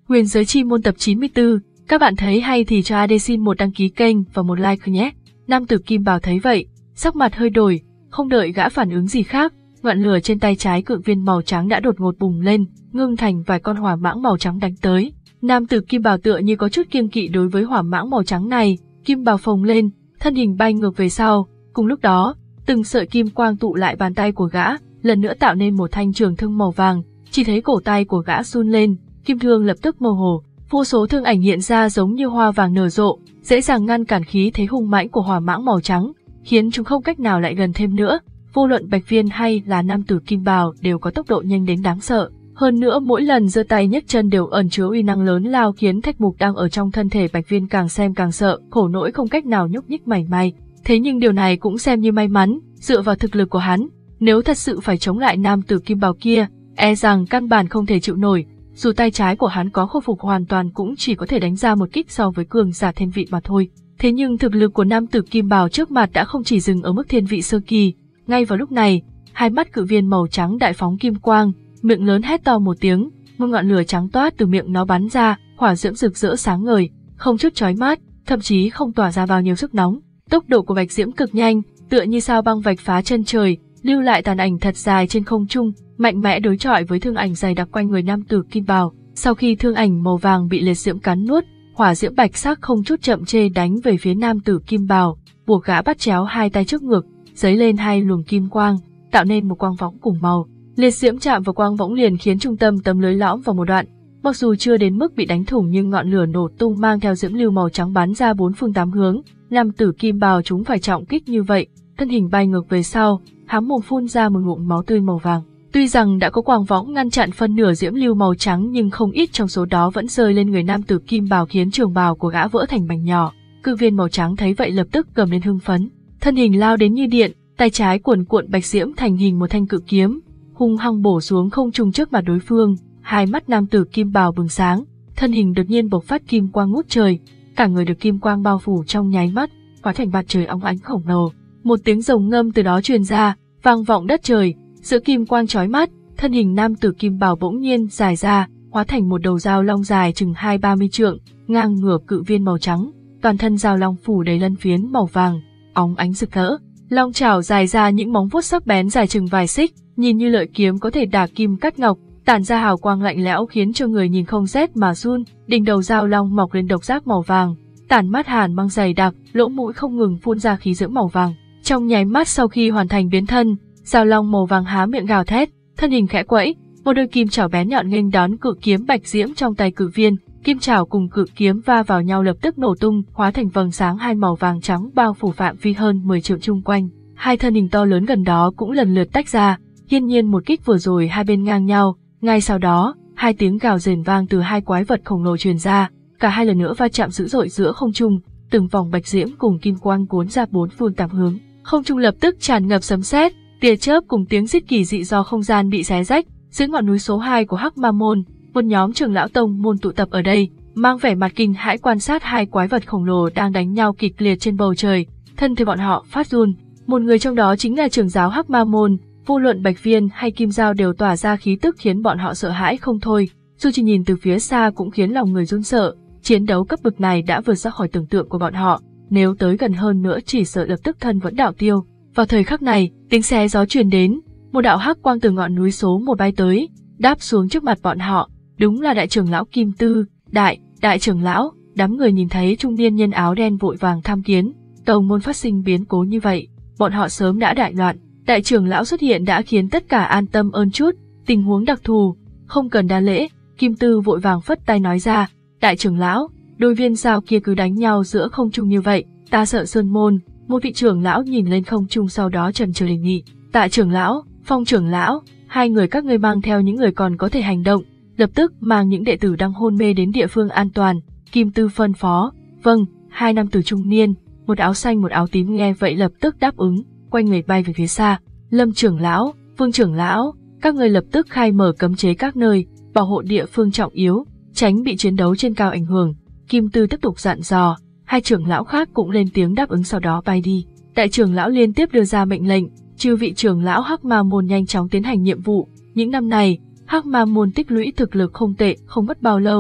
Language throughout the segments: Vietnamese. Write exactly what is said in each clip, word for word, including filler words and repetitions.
Huyền Giới Chi Môn tập chín mươi tư, các bạn thấy hay thì cho a đê xin một đăng ký kênh và một like nhé. Nam tử Kim Bào thấy vậy, sắc mặt hơi đổi, không đợi gã phản ứng gì khác, ngọn lửa trên tay trái cự viên màu trắng đã đột ngột bùng lên, ngưng thành vài con hỏa mãng màu trắng đánh tới. Nam tử Kim Bào tựa như có chút kiêng kỵ đối với hỏa mãng màu trắng này, kim bào phồng lên, thân hình bay ngược về sau. Cùng lúc đó, từng sợi kim quang tụ lại bàn tay của gã, lần nữa tạo nên một thanh trường thương màu vàng. Chỉ thấy cổ tay của gã run lên, kim thương lập tức mơ hồ, vô số thương ảnh hiện ra giống như hoa vàng nở rộ, dễ dàng ngăn cản khí thế hung mãnh của hỏa mãng màu trắng, khiến chúng không cách nào lại gần thêm nữa. Vô luận Bạch Viên hay là nam tử Kim Bào đều có tốc độ nhanh đến đáng sợ. Hơn nữa mỗi lần giơ tay nhấc chân đều ẩn chứa uy năng lớn lao, khiến thạch mục đang ở trong thân thể Bạch Viên càng xem càng sợ, khổ nỗi không cách nào nhúc nhích mảy may. Thế nhưng điều này cũng xem như may mắn, dựa vào thực lực của hắn, nếu thật sự phải chống lại nam tử Kim Bào kia, e rằng căn bản không thể chịu nổi. Dù tay trái của hắn có khôi phục hoàn toàn cũng chỉ có thể đánh ra một kích so với cường giả thiên vị mà thôi. Thế nhưng thực lực của nam tử Kim Bào trước mặt đã không chỉ dừng ở mức thiên vị sơ kỳ. Ngay vào lúc này, hai mắt cự viên màu trắng đại phóng kim quang, miệng lớn hét to một tiếng, một ngọn lửa trắng toát từ miệng nó bắn ra, hỏa diễm rực rỡ sáng ngời, không chút chói mắt, thậm chí không tỏa ra bao nhiêu sức nóng. Tốc độ của bạch diễm cực nhanh, tựa như sao băng vạch phá chân trời, lưu lại tàn ảnh thật dài trên không trung, mạnh mẽ đối chọi với thương ảnh dày đặc quanh người nam tử Kim Bào. Sau khi thương ảnh màu vàng bị liệt diễm cắn nuốt, hỏa diễm bạch sắc không chút chậm chê đánh về phía nam tử Kim Bào, buộc gã bắt chéo hai tay trước ngực, giấy lên hai luồng kim quang, tạo nên một quang võng cùng màu. Liệt diễm chạm vào quang võng liền khiến trung tâm tấm lưới lõm vào một đoạn, mặc dù chưa đến mức bị đánh thủng nhưng ngọn lửa nổ tung mang theo diễm lưu màu trắng bắn ra bốn phương tám hướng. Nam tử Kim Bào chúng phải trọng kích như vậy, thân hình bay ngược về sau, há mồm phun ra một ngụm máu tươi màu vàng. Tuy rằng đã có quang võng ngăn chặn phân nửa diễm lưu màu trắng nhưng không ít trong số đó vẫn rơi lên người nam tử Kim Bào khiến trường bào của gã vỡ thành mảnh nhỏ. Cự viên màu trắng thấy vậy lập tức gầm lên hưng phấn, thân hình lao đến như điện, tay trái cuồn cuộn bạch diễm thành hình một thanh cự kiếm, hung hăng bổ xuống không trung trước mặt đối phương. Hai mắt nam tử Kim Bào bừng sáng, thân hình đột nhiên bộc phát kim quang ngút trời, cả người được kim quang bao phủ trong nháy mắt, hóa thành mặt trời óng ánh khổng lồ. Một tiếng rồng ngâm từ đó truyền ra, vang vọng đất trời. Giữa kim quang chói mắt, thân hình nam tử Kim Bào bỗng nhiên dài ra, hóa thành một đầu dao long dài chừng hai ba mươi trượng, ngang ngửa cự viên màu trắng. Toàn thân dao long phủ đầy lân phiến màu vàng, óng ánh rực rỡ. Long chảo dài ra những móng vuốt sắc bén dài chừng vài xích, nhìn như lợi kiếm có thể đả kim cắt ngọc, tản ra hào quang lạnh lẽo khiến cho người nhìn không rét mà run. Đỉnh đầu dao long mọc lên độc giác màu vàng, tản mát hàn băng dày đặc, lỗ mũi không ngừng phun ra khí diễm màu vàng. Trong nháy mắt sau khi hoàn thành biến thân, dao long màu vàng há miệng gào thét, thân hình khẽ quẫy, một đôi kim chảo bén nhọn nghênh đón cự kiếm bạch diễm trong tay cự viên. Kim chảo cùng cự kiếm va vào nhau lập tức nổ tung, hóa thành vầng sáng hai màu vàng trắng bao phủ phạm vi hơn mười trượng chung quanh. Hai thân hình to lớn gần đó cũng lần lượt tách ra, hiển nhiên một kích vừa rồi hai bên ngang nhau. Ngay sau đó, hai tiếng gào rền vang từ hai quái vật khổng lồ truyền ra, cả hai lần nữa va chạm dữ dội giữa không trung, từng vòng bạch diễm cùng kim quang cuốn ra bốn phương tám hướng. Không trung lập tức tràn ngập sấm sét, tia chớp cùng tiếng rít kỳ dị do không gian bị xé rách. Dưới ngọn núi số hai của Hắc Ma Môn, một nhóm trưởng lão tông môn tụ tập ở đây, mang vẻ mặt kinh hãi quan sát hai quái vật khổng lồ đang đánh nhau kịch liệt trên bầu trời. Thân thể bọn họ phát run, một người trong đó chính là trưởng giáo Hắc Ma Môn. Vô luận Bạch Viên hay Kim Dao đều tỏa ra khí tức khiến bọn họ sợ hãi không thôi, dù chỉ nhìn từ phía xa cũng khiến lòng người run sợ. Chiến đấu cấp bậc này đã vượt ra khỏi tưởng tượng của bọn họ, nếu tới gần hơn nữa chỉ sợ lập tức thân vẫn đạo tiêu. Vào thời khắc này, tiếng xé gió truyền đến, một đạo hắc quang từ ngọn núi số một bay tới, đáp xuống trước mặt bọn họ. Đúng là đại trưởng lão Kim Tư. Đại, đại trưởng lão. Đám người nhìn thấy trung niên nhân áo đen vội vàng tham kiến, tông môn phát sinh biến cố như vậy, bọn họ sớm đã đại loạn. Đại trưởng lão xuất hiện đã khiến tất cả an tâm ơn chút, tình huống đặc thù, không cần đa lễ. Kim Tư vội vàng phất tay nói ra, đại trưởng lão, đôi viên dao kia cứ đánh nhau giữa không trung như vậy, ta sợ sơn môn. Một vị trưởng lão nhìn lên không trung sau đó trầm trồ đề nghị, Tạ trưởng lão, Phong trưởng lão, hai người các ngươi mang theo những người còn có thể hành động, lập tức mang những đệ tử đang hôn mê đến địa phương an toàn. Kim Tư phân phó. Vâng. Hai nam tử trung niên, một áo xanh một áo tím nghe vậy lập tức đáp ứng, quay người bay về phía xa. Lâm trưởng lão, Vương trưởng lão, các ngươi lập tức khai mở cấm chế các nơi, bảo hộ địa phương trọng yếu, tránh bị chiến đấu trên cao ảnh hưởng. Kim Tư tiếp tục dặn dò. Hai trưởng lão khác cũng lên tiếng đáp ứng sau đó bay đi. Đại trưởng lão liên tiếp đưa ra mệnh lệnh, chư vị trưởng lão Hắc Ma Môn nhanh chóng tiến hành nhiệm vụ. Những năm này, Hắc Ma Môn tích lũy thực lực không tệ, không mất bao lâu,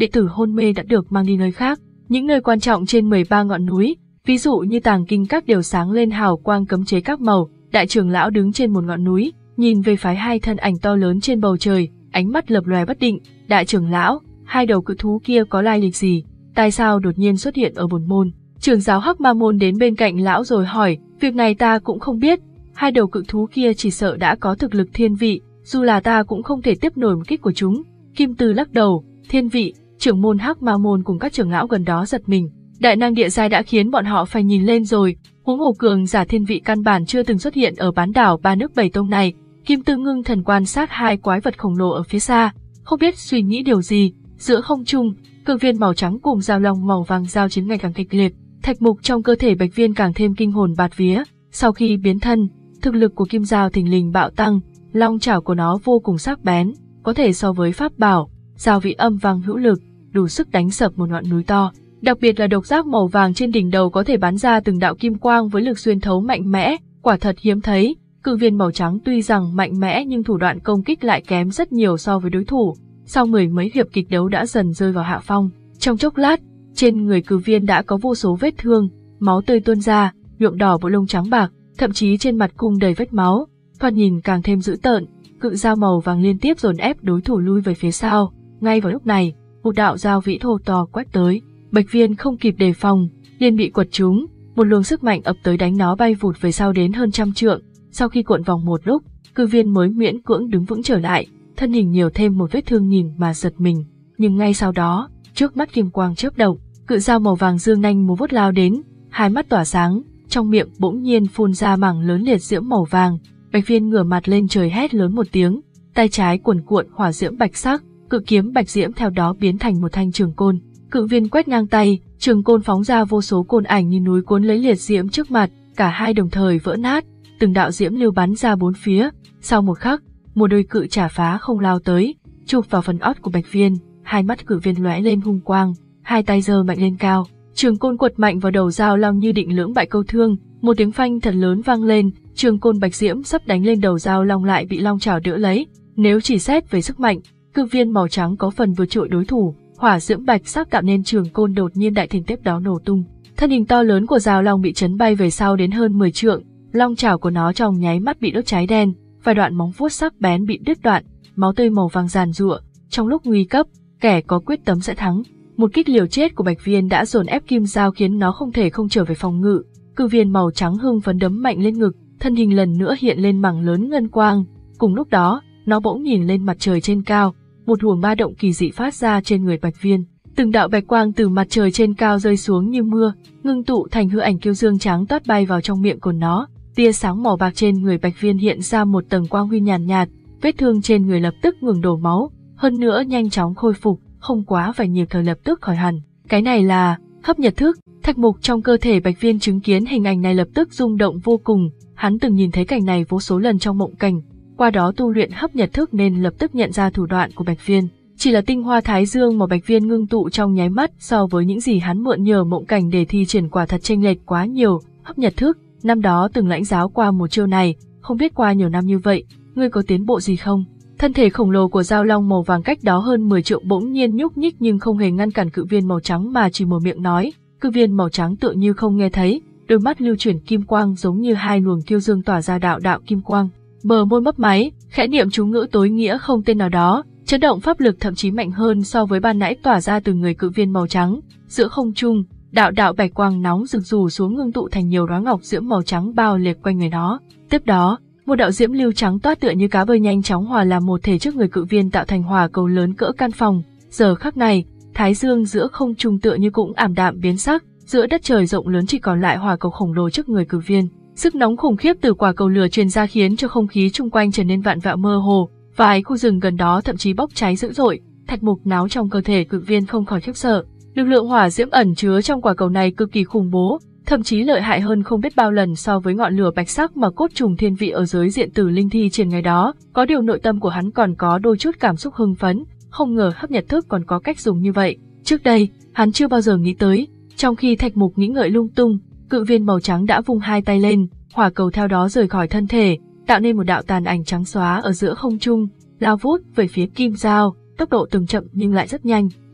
đệ tử hôn mê đã được mang đi nơi khác. Những nơi quan trọng trên mười ba ngọn núi, ví dụ như tàng kinh các đều sáng lên hào quang cấm chế các màu. Đại trưởng lão đứng trên một ngọn núi, nhìn về phái hai thân ảnh to lớn trên bầu trời, ánh mắt lập lòe bất định. Đại trưởng lão, hai đầu cự thú kia có lai lịch gì? Tại sao đột nhiên xuất hiện ở bổn môn? Trưởng giáo Hắc Ma môn đến bên cạnh lão rồi hỏi, việc này ta cũng không biết. Hai đầu cự thú kia chỉ sợ đã có thực lực thiên vị, dù là ta cũng không thể tiếp nổi một kích của chúng. Kim Từ lắc đầu, thiên vị, trưởng môn Hắc Ma môn cùng các trưởng lão gần đó giật mình. Đại năng địa giai đã khiến bọn họ phải nhìn lên rồi, huống hồ cường giả thiên vị căn bản chưa từng xuất hiện ở bán đảo ba nước bảy tông này. Kim Từ ngưng thần quan sát hai quái vật khổng lồ ở phía xa, không biết suy nghĩ điều gì. Giữa không trung, cương viên màu trắng cùng giao long màu vàng giao chiến ngày càng kịch liệt. Thạch mục trong cơ thể Bạch Viên càng thêm kinh hồn bạt vía. Sau khi biến thân, thực lực của kim dao thình lình bạo tăng, long chảo của nó vô cùng sắc bén, có thể so với pháp bảo, dao vị âm vang hữu lực, đủ sức đánh sập một ngọn núi to. Đặc biệt là độc giác màu vàng trên đỉnh đầu có thể bắn ra từng đạo kim quang với lực xuyên thấu mạnh mẽ, quả thật hiếm thấy. Cự viên màu trắng tuy rằng mạnh mẽ nhưng thủ đoạn công kích lại kém rất nhiều so với đối thủ. Sau mười mấy hiệp kịch đấu đã dần rơi vào hạ phong. Trong chốc lát, trên người cự viên đã có vô số vết thương, máu tươi tuôn ra, nhuộm đỏ bộ lông trắng bạc, thậm chí trên mặt cung đầy vết máu, thoạt nhìn càng thêm dữ tợn. Cự dao màu vàng liên tiếp dồn ép đối thủ lui về phía sau. Ngay vào lúc này, một đạo dao vĩ thô to quét tới, Bạch Viên không kịp đề phòng, liền bị quật trúng, một luồng sức mạnh ập tới đánh nó bay vụt về sau đến hơn trăm trượng. Sau khi cuộn vòng một lúc, cự viên mới miễn cưỡng đứng vững trở lại, thân hình nhiều thêm một vết thương nhìn mà giật mình. Nhưng ngay sau đó, trước mắt kim quang chớp động, cự dao màu vàng dương nanh múa vuốt lao đến, hai mắt tỏa sáng, trong miệng bỗng nhiên phun ra mảng lớn liệt diễm màu vàng. Bạch Viên ngửa mặt lên trời hét lớn một tiếng, tay trái cuồn cuộn hỏa diễm bạch sắc, cự kiếm bạch diễm theo đó biến thành một thanh trường côn. Cự viên quét ngang tay, trường côn phóng ra vô số côn ảnh như núi cuốn lấy liệt diễm trước mặt, cả hai đồng thời vỡ nát, từng đạo diễm lưu bắn ra bốn phía. Sau một khắc, một đôi cự chả phá không lao tới, chụp vào phần ót của Bạch Viên, hai mắt cự viên lóe lên hung quang, hai tay giơ mạnh lên cao, trường côn quật mạnh vào đầu dao long như định lưỡng bại câu thương, một tiếng phanh thật lớn vang lên, trường côn bạch diễm sắp đánh lên đầu dao long lại bị long chảo đỡ lấy. Nếu chỉ xét về sức mạnh, cự viên màu trắng có phần vượt trội đối thủ, hỏa diễm bạch sắc tạo nên trường côn đột nhiên đại thịnh tiếp đó nổ tung, thân hình to lớn của dao long bị chấn bay về sau đến hơn mười trượng, long chảo của nó trong nháy mắt bị đốt cháy đen, vài đoạn móng vuốt sắc bén bị đứt đoạn, máu tươi màu vàng giàn giụa. Trong lúc nguy cấp, kẻ có quyết tâm sẽ thắng. Một kích liều chết của Bạch Viên đã dồn ép kim dao khiến nó không thể không trở về phòng ngự. Cự viên màu trắng hưng phấn đấm mạnh lên ngực, thân hình lần nữa hiện lên mảng lớn ngân quang. Cùng lúc đó, nó bỗng nhìn lên mặt trời trên cao, một luồng ba động kỳ dị phát ra trên người Bạch Viên. Từng đạo bạch quang từ mặt trời trên cao rơi xuống như mưa, ngưng tụ thành hư ảnh kiêu dương trắng toát bay vào trong miệng của nó. Tia sáng màu bạc trên người Bạch Viên hiện ra một tầng quang huy nhàn nhạt, nhạt, vết thương trên người lập tức ngừng đổ máu, hơn nữa nhanh chóng khôi phục, không quá vài nhịp thở lập tức khỏi hẳn. Cái này là hấp nhật thức. Thạch mục trong cơ thể Bạch Viên chứng kiến hình ảnh này lập tức rung động vô cùng, hắn từng nhìn thấy cảnh này vô số lần trong mộng cảnh, qua đó tu luyện hấp nhật thức nên lập tức nhận ra thủ đoạn của Bạch Viên. Chỉ là tinh hoa thái dương mà Bạch Viên ngưng tụ trong nháy mắt so với những gì hắn mượn nhờ mộng cảnh để thi triển quả thật chênh lệch quá nhiều. Hấp nhật thức, năm đó từng lãnh giáo qua một chiêu này, không biết qua nhiều năm như vậy, ngươi có tiến bộ gì không? Thân thể khổng lồ của dao long màu vàng cách đó hơn mười trượng bỗng nhiên nhúc nhích nhưng không hề ngăn cản cự viên màu trắng mà chỉ mở miệng nói. Cự viên màu trắng tựa như không nghe thấy, đôi mắt lưu chuyển kim quang giống như hai luồng kiêu dương tỏa ra đạo đạo kim quang. Bờ môi mấp máy, khẽ niệm chú ngữ tối nghĩa không tên nào đó, chấn động pháp lực thậm chí mạnh hơn so với ban nãy tỏa ra từ người cự viên màu trắng. Giữa không trung, đạo đạo bạch quang nóng rực rủ xuống ngưng tụ thành nhiều đóa ngọc diễm màu trắng bao liệt quanh người nó. Tiếp đó, một đạo diễm lưu trắng toát tựa như cá bơi nhanh chóng hòa làm một thể trước người cự viên tạo thành hỏa cầu lớn cỡ căn phòng. Giờ khắc này, thái dương giữa không trung tựa như cũng ảm đạm biến sắc, giữa đất trời rộng lớn chỉ còn lại hỏa cầu khổng lồ trước người cự viên. Sức nóng khủng khiếp từ quả cầu lửa truyền ra khiến cho không khí chung quanh trở nên vạn vẹo mơ hồ, vài khu rừng gần đó thậm chí bốc cháy dữ dội. Thạch mục náo trong cơ thể cự viên không khỏi khiếp sợ. Lực lượng hỏa diễm ẩn chứa trong quả cầu này cực kỳ khủng bố, thậm chí lợi hại hơn không biết bao lần so với ngọn lửa bạch sắc mà cốt trùng thiên vị ở dưới diện tử linh thi triển ngày đó. Có điều nội tâm của hắn còn có đôi chút cảm xúc hưng phấn, không ngờ hấp nhật thức còn có cách dùng như vậy. Trước đây, hắn chưa bao giờ nghĩ tới. Trong khi Thạch Mục nghĩ ngợi lung tung, cự viên màu trắng đã vung hai tay lên, hỏa cầu theo đó rời khỏi thân thể, tạo nên một đạo tàn ảnh trắng xóa ở giữa không trung, lao vút về phía kim dao, tốc độ từng chậm nhưng lại rất nhanh.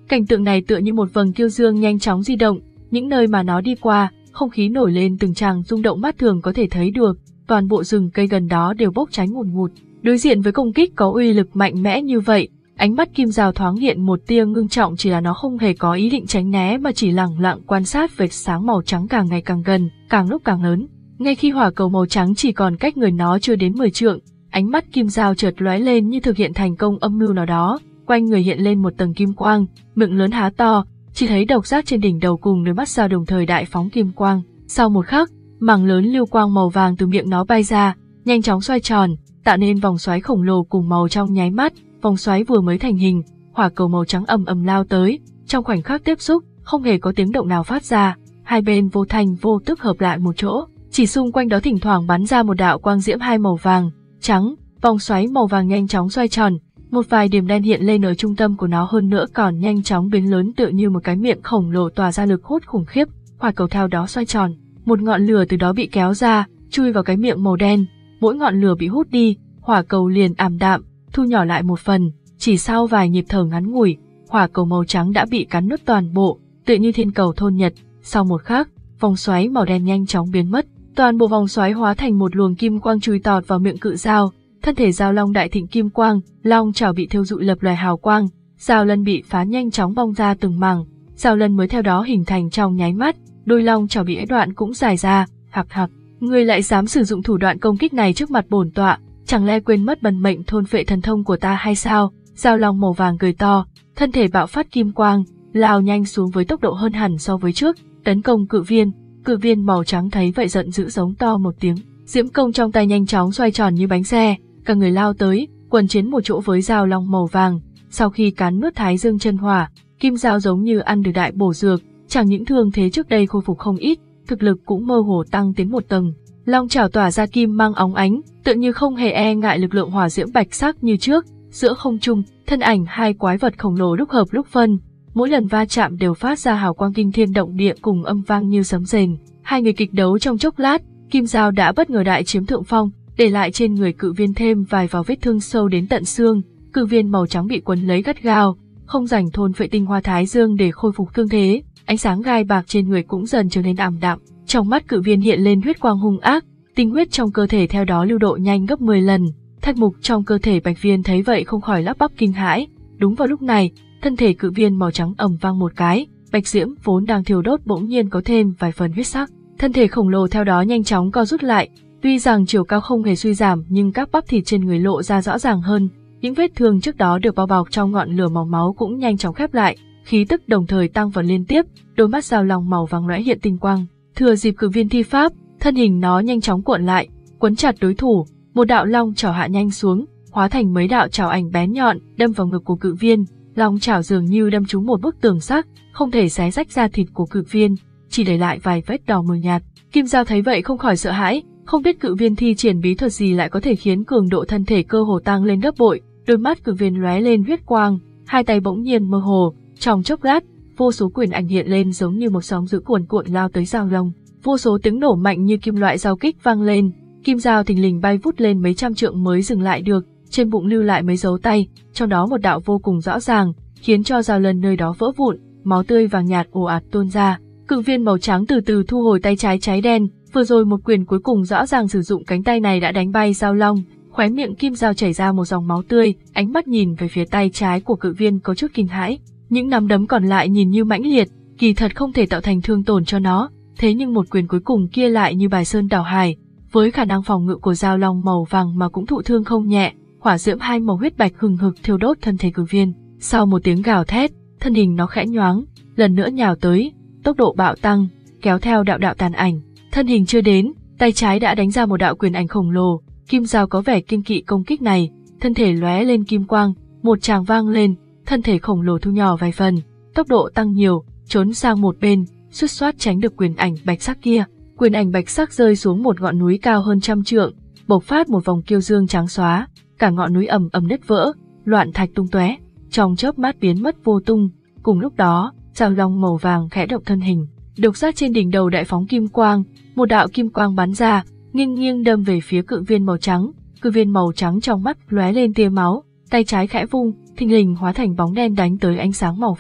Cảnh tượng này tựa như một vầng kiêu dương nhanh chóng di động, những nơi mà nó đi qua, không khí nổi lên từng tràng rung động mắt thường có thể thấy được, toàn bộ rừng cây gần đó đều bốc cháy ngùn ngụt. Đối diện với công kích có uy lực mạnh mẽ như vậy, ánh mắt Kim Dao thoáng hiện một tia ngưng trọng, chỉ là nó không hề có ý định tránh né mà chỉ lẳng lặng quan sát vệt sáng màu trắng càng ngày càng gần, càng lúc càng lớn. Ngay khi hỏa cầu màu trắng chỉ còn cách người nó chưa đến mười trượng, ánh mắt Kim Dao chợt lóe lên như thực hiện thành công âm mưu nào đó, quanh người hiện lên một tầng kim quang, miệng lớn há to, chỉ thấy độc giác trên đỉnh đầu cùng đôi mắt dao đồng thời đại phóng kim quang. Sau một khắc, mảng lớn lưu quang màu vàng từ miệng nó bay ra, nhanh chóng xoay tròn, tạo nên vòng xoáy khổng lồ cùng màu trong nháy mắt. Vòng xoáy vừa mới thành hình, hỏa cầu màu trắng ầm ầm lao tới, trong khoảnh khắc tiếp xúc, không hề có tiếng động nào phát ra, hai bên vô thành vô tức hợp lại một chỗ, chỉ xung quanh đó thỉnh thoảng bắn ra một đạo quang diễm hai màu vàng, trắng, vòng xoáy màu vàng nhanh chóng xoay tròn, một vài điểm đen hiện lên ở trung tâm của nó, hơn nữa còn nhanh chóng biến lớn tựa như một cái miệng khổng lồ tỏa ra lực hút khủng khiếp. Hỏa cầu theo đó xoay tròn, một ngọn lửa từ đó bị kéo ra, chui vào cái miệng màu đen, mỗi ngọn lửa bị hút đi, hỏa cầu liền ảm đạm, thu nhỏ lại một phần, chỉ sau vài nhịp thở ngắn ngủi, hỏa cầu màu trắng đã bị cắn nuốt toàn bộ, tựa như thiên cầu thôn nhật. Sau một khắc, vòng xoáy màu đen nhanh chóng biến mất, toàn bộ vòng xoáy hóa thành một luồng kim quang chui tọt vào miệng cự dao. Thân thể dao long đại thịnh kim quang, long chảo bị thiêu dụi lập loè hào quang, dao lân bị phá nhanh chóng bong ra từng mảng, dao lân mới theo đó hình thành trong nháy mắt, đôi long chảo bị ế đoạn cũng dài ra. Hạc hạc, ngươi lại dám sử dụng thủ đoạn công kích này trước mặt bổn tọa, chẳng lẽ quên mất bần mệnh thôn phệ thần thông của ta hay sao? Dao long màu vàng cười to, thân thể bạo phát kim quang, lao nhanh xuống với tốc độ hơn hẳn so với trước, tấn công cự viên. Cự viên màu trắng thấy vậy giận dữ giống to một tiếng, diễm công trong tay nhanh chóng xoay tròn như bánh xe, cả người lao tới, quần chiến một chỗ với dao long màu vàng. Sau khi cắn nuốt thái dương chân hỏa, Kim Dao giống như ăn được đại bổ dược, chẳng những thương thế trước đây khôi phục không ít, thực lực cũng mơ hồ tăng tiến một tầng. Long chảo tỏa ra kim mang óng ánh, tựa như không hề e ngại lực lượng hỏa diễm bạch sắc như trước. Giữa không trung, thân ảnh hai quái vật khổng lồ lúc hợp lúc phân, mỗi lần va chạm đều phát ra hào quang kinh thiên động địa cùng âm vang như sấm rền. Hai người kịch đấu trong chốc lát, Kim Dao đã bất ngờ đại chiếm thượng phong, để lại trên người cự viên thêm vài vào vết thương sâu đến tận xương. Cự viên màu trắng bị quấn lấy gắt gao, không rảnh thôn phệ tinh hoa thái dương để khôi phục thương thế. Ánh sáng gai bạc trên người cũng dần trở nên ảm đạm, trong mắt cự viên hiện lên huyết quang hung ác, tinh huyết trong cơ thể theo đó lưu độ nhanh gấp mười lần. Thạch mục trong cơ thể bạch viên thấy vậy không khỏi lắp bắp kinh hãi. Đúng vào lúc này, thân thể cự viên màu trắng ầm vang một cái, bạch diễm vốn đang thiêu đốt bỗng nhiên có thêm vài phần huyết sắc, thân thể khổng lồ theo đó nhanh chóng co rút lại. Tuy rằng chiều cao không hề suy giảm nhưng các bắp thịt trên người lộ ra rõ ràng hơn, những vết thương trước đó được bao bọc trong ngọn lửa màu máu cũng nhanh chóng khép lại, khí tức đồng thời tăng vọt liên tiếp, đôi mắt dao long màu vàng lóe hiện tinh quang. Thừa dịp cự viên thi pháp, thân hình nó nhanh chóng cuộn lại, quấn chặt đối thủ, một đạo long chảo hạ nhanh xuống, hóa thành mấy đạo chảo ảnh bén nhọn, đâm vào ngực của cự viên. Long chảo dường như đâm trúng một bức tường sắt, không thể xé rách da thịt của cự viên, chỉ để lại vài vết đỏ mờ nhạt. Kim Dao thấy vậy không khỏi sợ hãi, không biết cự viên thi triển bí thuật gì lại có thể khiến cường độ thân thể cơ hồ tăng lên gấp bội. Đôi mắt cự viên lóe lên huyết quang, hai tay bỗng nhiên mơ hồ, trong chốc lát, vô số quyền ảnh hiện lên giống như một sóng dữ cuồn cuộn lao tới dao long. Vô số tiếng nổ mạnh như kim loại giao kích vang lên, Kim Dao thình lình bay vút lên mấy trăm trượng mới dừng lại được, trên bụng lưu lại mấy dấu tay, trong đó một đạo vô cùng rõ ràng, khiến cho dao lần nơi đó vỡ vụn, máu tươi vàng nhạt ồ ạt tuôn ra. Cự viên màu trắng từ từ thu hồi tay trái cháy đen, vừa rồi một quyền cuối cùng rõ ràng sử dụng cánh tay này đã đánh bay dao long, khóe miệng Kim Dao chảy ra một dòng máu tươi, ánh mắt nhìn về phía tay trái của cự viên có chút kinh hãi. Những nắm đấm còn lại nhìn như mãnh liệt, kỳ thật không thể tạo thành thương tổn cho nó, thế nhưng một quyền cuối cùng kia lại như bài sơn đảo hải, với khả năng phòng ngự của dao long màu vàng mà cũng thụ thương không nhẹ. Hỏa diễm hai màu huyết bạch hừng hực thiêu đốt thân thể cự viên. Sau một tiếng gào thét, thân hình nó khẽ nhoáng, lần nữa nhào tới, tốc độ bạo tăng, kéo theo đạo đạo tàn ảnh. Thân hình chưa đến, tay trái đã đánh ra một đạo quyền ảnh khổng lồ. Kim Dao có vẻ kiêng kỵ công kích này, thân thể lóe lên kim quang, một tràng vang lên, thân thể khổng lồ thu nhỏ vài phần, tốc độ tăng nhiều, trốn sang một bên, xuất xoát tránh được quyền ảnh bạch sắc kia. Quyền ảnh bạch sắc rơi xuống một ngọn núi cao hơn trăm trượng, bộc phát một vòng kiêu dương trắng xóa, cả ngọn núi ầm ầm nứt vỡ, loạn thạch tung tóe, trong chớp mắt biến mất vô tung. Cùng lúc đó, dao long màu vàng khẽ động thân hình, độc giác trên đỉnh đầu đại phóng kim quang, một đạo kim quang bắn ra, nghiêng nghiêng đâm về phía cự viên màu trắng. Cự viên màu trắng trong mắt lóe lên tia máu, tay trái khẽ vung, thình lình hóa thành bóng đen đánh tới ánh sáng màu vàng.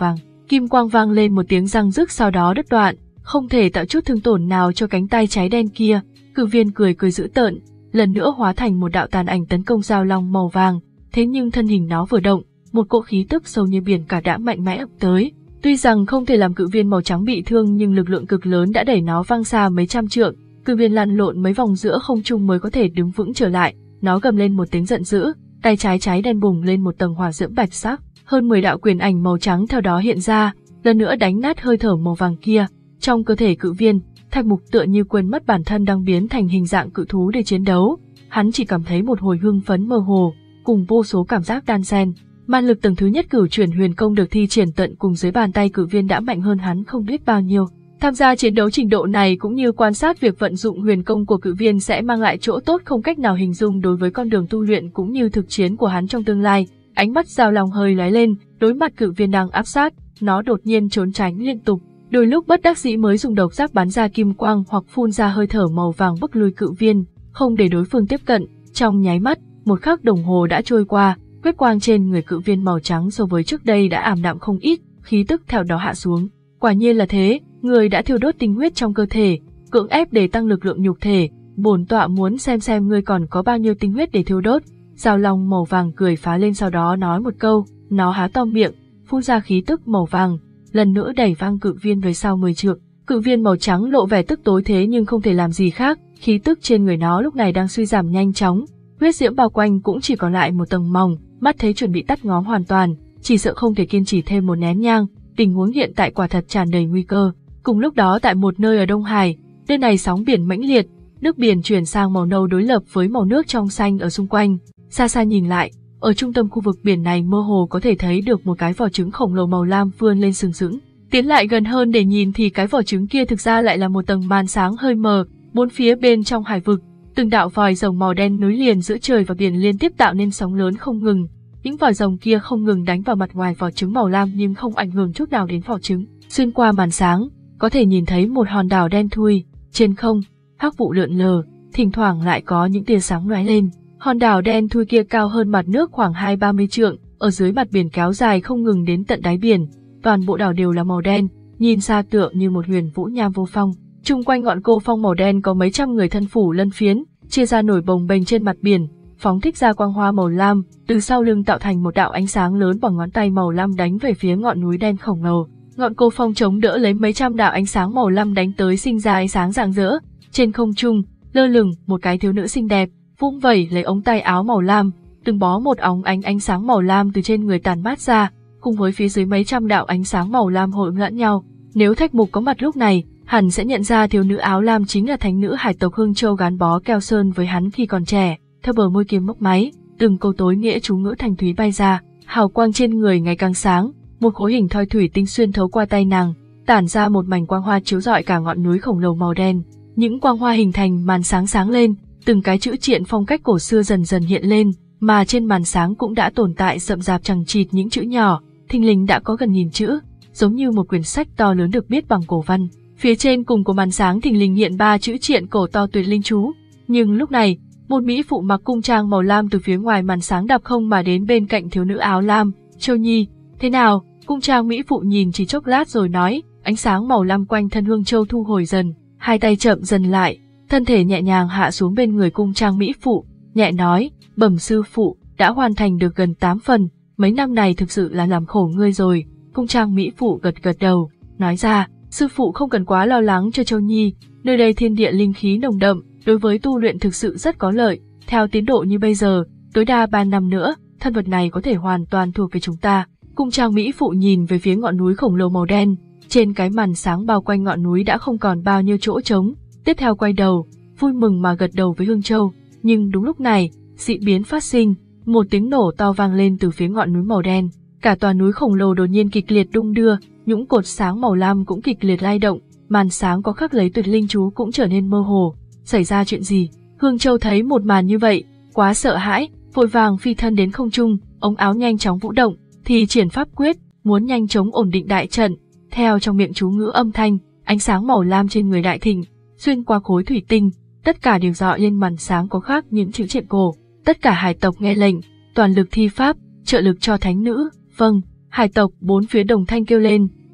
Kim quang vang lên một tiếng răng rức sau đó đứt đoạn, không thể tạo chút thương tổn nào cho cánh tay trái đen kia. Cự viên cười cười dữ tợn, lần nữa hóa thành một đạo tàn ảnh tấn công Dao Long màu vàng. Thế nhưng thân hình nó vừa động, một cỗ khí tức sâu như biển cả đã mạnh mẽ ập tới. Tuy rằng không thể làm cự viên màu trắng bị thương nhưng lực lượng cực lớn đã đẩy nó văng xa mấy trăm trượng. Cự viên lăn lộn mấy vòng giữa không trung mới có thể đứng vững trở lại. Nó gầm lên một tiếng giận dữ, tay trái trái đen bùng lên một tầng hỏa diễm bạch sắc. Hơn mười đạo quyền ảnh màu trắng theo đó hiện ra, lần nữa đánh nát hơi thở màu vàng kia. Trong cơ thể cự viên, Thạch Mục tựa như quên mất bản thân đang biến thành hình dạng cự thú để chiến đấu. Hắn chỉ cảm thấy một hồi hưng phấn mơ hồ, cùng vô số cảm giác đan xen. Man lực tầng thứ nhất Cửu Chuyển Huyền Công được thi triển tận cùng dưới bàn tay cự viên đã mạnh hơn hắn không biết bao nhiêu. Tham gia chiến đấu trình độ này cũng như quan sát việc vận dụng huyền công của cự viên sẽ mang lại chỗ tốt không cách nào hình dung đối với con đường tu luyện cũng như thực chiến của hắn trong tương lai. Ánh mắt Dao Long hơi lóe lên, đối mặt cự viên đang áp sát, nó đột nhiên trốn tránh liên tục. Đôi lúc bất đắc dĩ mới dùng độc giác bắn ra kim quang hoặc phun ra hơi thở màu vàng bức lui cự viên, không để đối phương tiếp cận. Trong nháy mắt, một khắc đồng hồ đã trôi qua, huyết quang trên người cự viên màu trắng so với trước đây đã ảm đạm không ít, khí tức theo đó hạ xuống. Quả nhiên là thế, người đã thiêu đốt tinh huyết trong cơ thể, cưỡng ép để tăng lực lượng nhục thể. Bổn tọa muốn xem xem ngươi còn có bao nhiêu tinh huyết để thiêu đốt. Dao Long màu vàng cười phá lên sau đó nói một câu, nó há to miệng, phun ra khí tức màu vàng, lần nữa đẩy văng cự viên về sau mười trượng. Cự viên màu trắng lộ vẻ tức tối thế nhưng không thể làm gì khác, khí tức trên người nó lúc này đang suy giảm nhanh chóng, huyết diễm bao quanh cũng chỉ còn lại một tầng mỏng, mắt thấy chuẩn bị tắt ngóm hoàn toàn, chỉ sợ không thể kiên trì thêm một nén nhang. Tình huống hiện tại quả thật tràn đầy nguy cơ. Cùng lúc đó tại một nơi ở Đông Hải, nơi này sóng biển mãnh liệt, nước biển chuyển sang màu nâu đối lập với màu nước trong xanh ở xung quanh. Xa xa nhìn lại, ở trung tâm khu vực biển này mơ hồ có thể thấy được một cái vỏ trứng khổng lồ màu lam vươn lên sừng sững. Tiến lại gần hơn để nhìn thì cái vỏ trứng kia thực ra lại là một tầng màn sáng hơi mờ, bốn phía bên trong hải vực, từng đạo vòi rồng màu đen nối liền giữa trời và biển liên tiếp tạo nên sóng lớn không ngừng. Những vòi rồng kia không ngừng đánh vào mặt ngoài vỏ trứng màu lam nhưng không ảnh hưởng chút nào đến vỏ trứng. Xuyên qua màn sáng, có thể nhìn thấy một hòn đảo đen thui, trên không, hắc vụ lượn lờ, thỉnh thoảng lại có những tia sáng lóe lên. Hòn đảo đen thui kia cao hơn mặt nước khoảng hai ba mươi trượng, ở dưới mặt biển kéo dài không ngừng đến tận đáy biển. Toàn bộ đảo đều là màu đen, nhìn xa tựa như một huyền vũ nham vô phong. Chung quanh ngọn cô phong màu đen có mấy trăm người thân phủ lân phiến, chia ra nổi bồng bềnh trên mặt biển, phóng thích ra quang hoa màu lam, từ sau lưng tạo thành một đạo ánh sáng lớn bằng ngón tay màu lam đánh về phía ngọn núi đen khổng lồ. Ngọn cô phong chống đỡ lấy mấy trăm đạo ánh sáng màu lam đánh tới sinh ra ánh sáng rạng rỡ. Trên không trung, lơ lửng một cái thiếu nữ xinh đẹp, vung vẩy lấy ống tay áo màu lam, từng bó một óng ánh ánh sáng màu lam từ trên người tàn mát ra, cùng với phía dưới mấy trăm đạo ánh sáng màu lam hỗn lẫn nhau. Nếu Thạch Mục có mặt lúc này, hẳn sẽ nhận ra thiếu nữ áo lam chính là thánh nữ hải tộc Hương Châu gắn bó keo sơn với hắn khi còn trẻ. Theo bờ môi kiếm mốc máy, từng câu tối nghĩa chú ngữ thành thúy bay ra, hào quang trên người ngày càng sáng, một khối hình thoi thủy tinh xuyên thấu qua tay nàng, tản ra một mảnh quang hoa chiếu rọi cả ngọn núi khổng lồ màu đen. Những quang hoa hình thành màn sáng sáng lên, từng cái chữ triện phong cách cổ xưa dần dần hiện lên, mà trên màn sáng cũng đã tồn tại rậm rạp chằng chịt những chữ nhỏ, thình lình đã có gần nghìn chữ, giống như một quyển sách to lớn được viết bằng cổ văn. Phía trên cùng của màn sáng thình lình hiện ba chữ triện cổ to tuyệt linh chú. Nhưng lúc này, một mỹ phụ mặc cung trang màu lam từ phía ngoài màn sáng đạp không mà đến bên cạnh thiếu nữ áo lam. Châu Nhi, thế nào? Cung trang mỹ phụ nhìn chỉ chốc lát rồi nói. Ánh sáng màu lam quanh thân Hương Châu thu hồi dần, hai tay chậm dần lại, thân thể nhẹ nhàng hạ xuống bên người cung trang mỹ phụ, nhẹ nói, bẩm sư phụ, đã hoàn thành được gần tám phần, mấy năm này thực sự là làm khổ ngươi rồi. Cung trang mỹ phụ gật gật đầu, nói ra, sư phụ không cần quá lo lắng cho Châu Nhi, nơi đây thiên địa linh khí nồng đậm, đối với tu luyện thực sự rất có lợi, theo tiến độ như bây giờ, tối đa ba năm nữa, thân vật này có thể hoàn toàn thuộc về chúng ta. Cung trang mỹ phụ nhìn về phía ngọn núi khổng lồ màu đen, trên cái màn sáng bao quanh ngọn núi đã không còn bao nhiêu chỗ trống, tiếp theo quay đầu, vui mừng mà gật đầu với Hương Châu, nhưng đúng lúc này, dị biến phát sinh, một tiếng nổ to vang lên từ phía ngọn núi màu đen, cả tòa núi khổng lồ đột nhiên kịch liệt đung đưa, những cột sáng màu lam cũng kịch liệt lay động, màn sáng có khắc lấy tuyệt linh chú cũng trở nên mơ hồ. Xảy ra chuyện gì? Hương Châu thấy một màn như vậy, quá sợ hãi, vội vàng phi thân đến không trung, ống áo nhanh chóng vũ động, thì triển pháp quyết, muốn nhanh chóng ổn định đại trận. Theo trong miệng chú ngữ âm thanh, ánh sáng màu lam trên người đại thịnh, xuyên qua khối thủy tinh, tất cả đều dọi lên màn sáng có khắc những chữ triện cổ. Tất cả hải tộc nghe lệnh, toàn lực thi pháp, trợ lực cho thánh nữ. Vâng, hải tộc bốn phía đồng thanh kêu lên,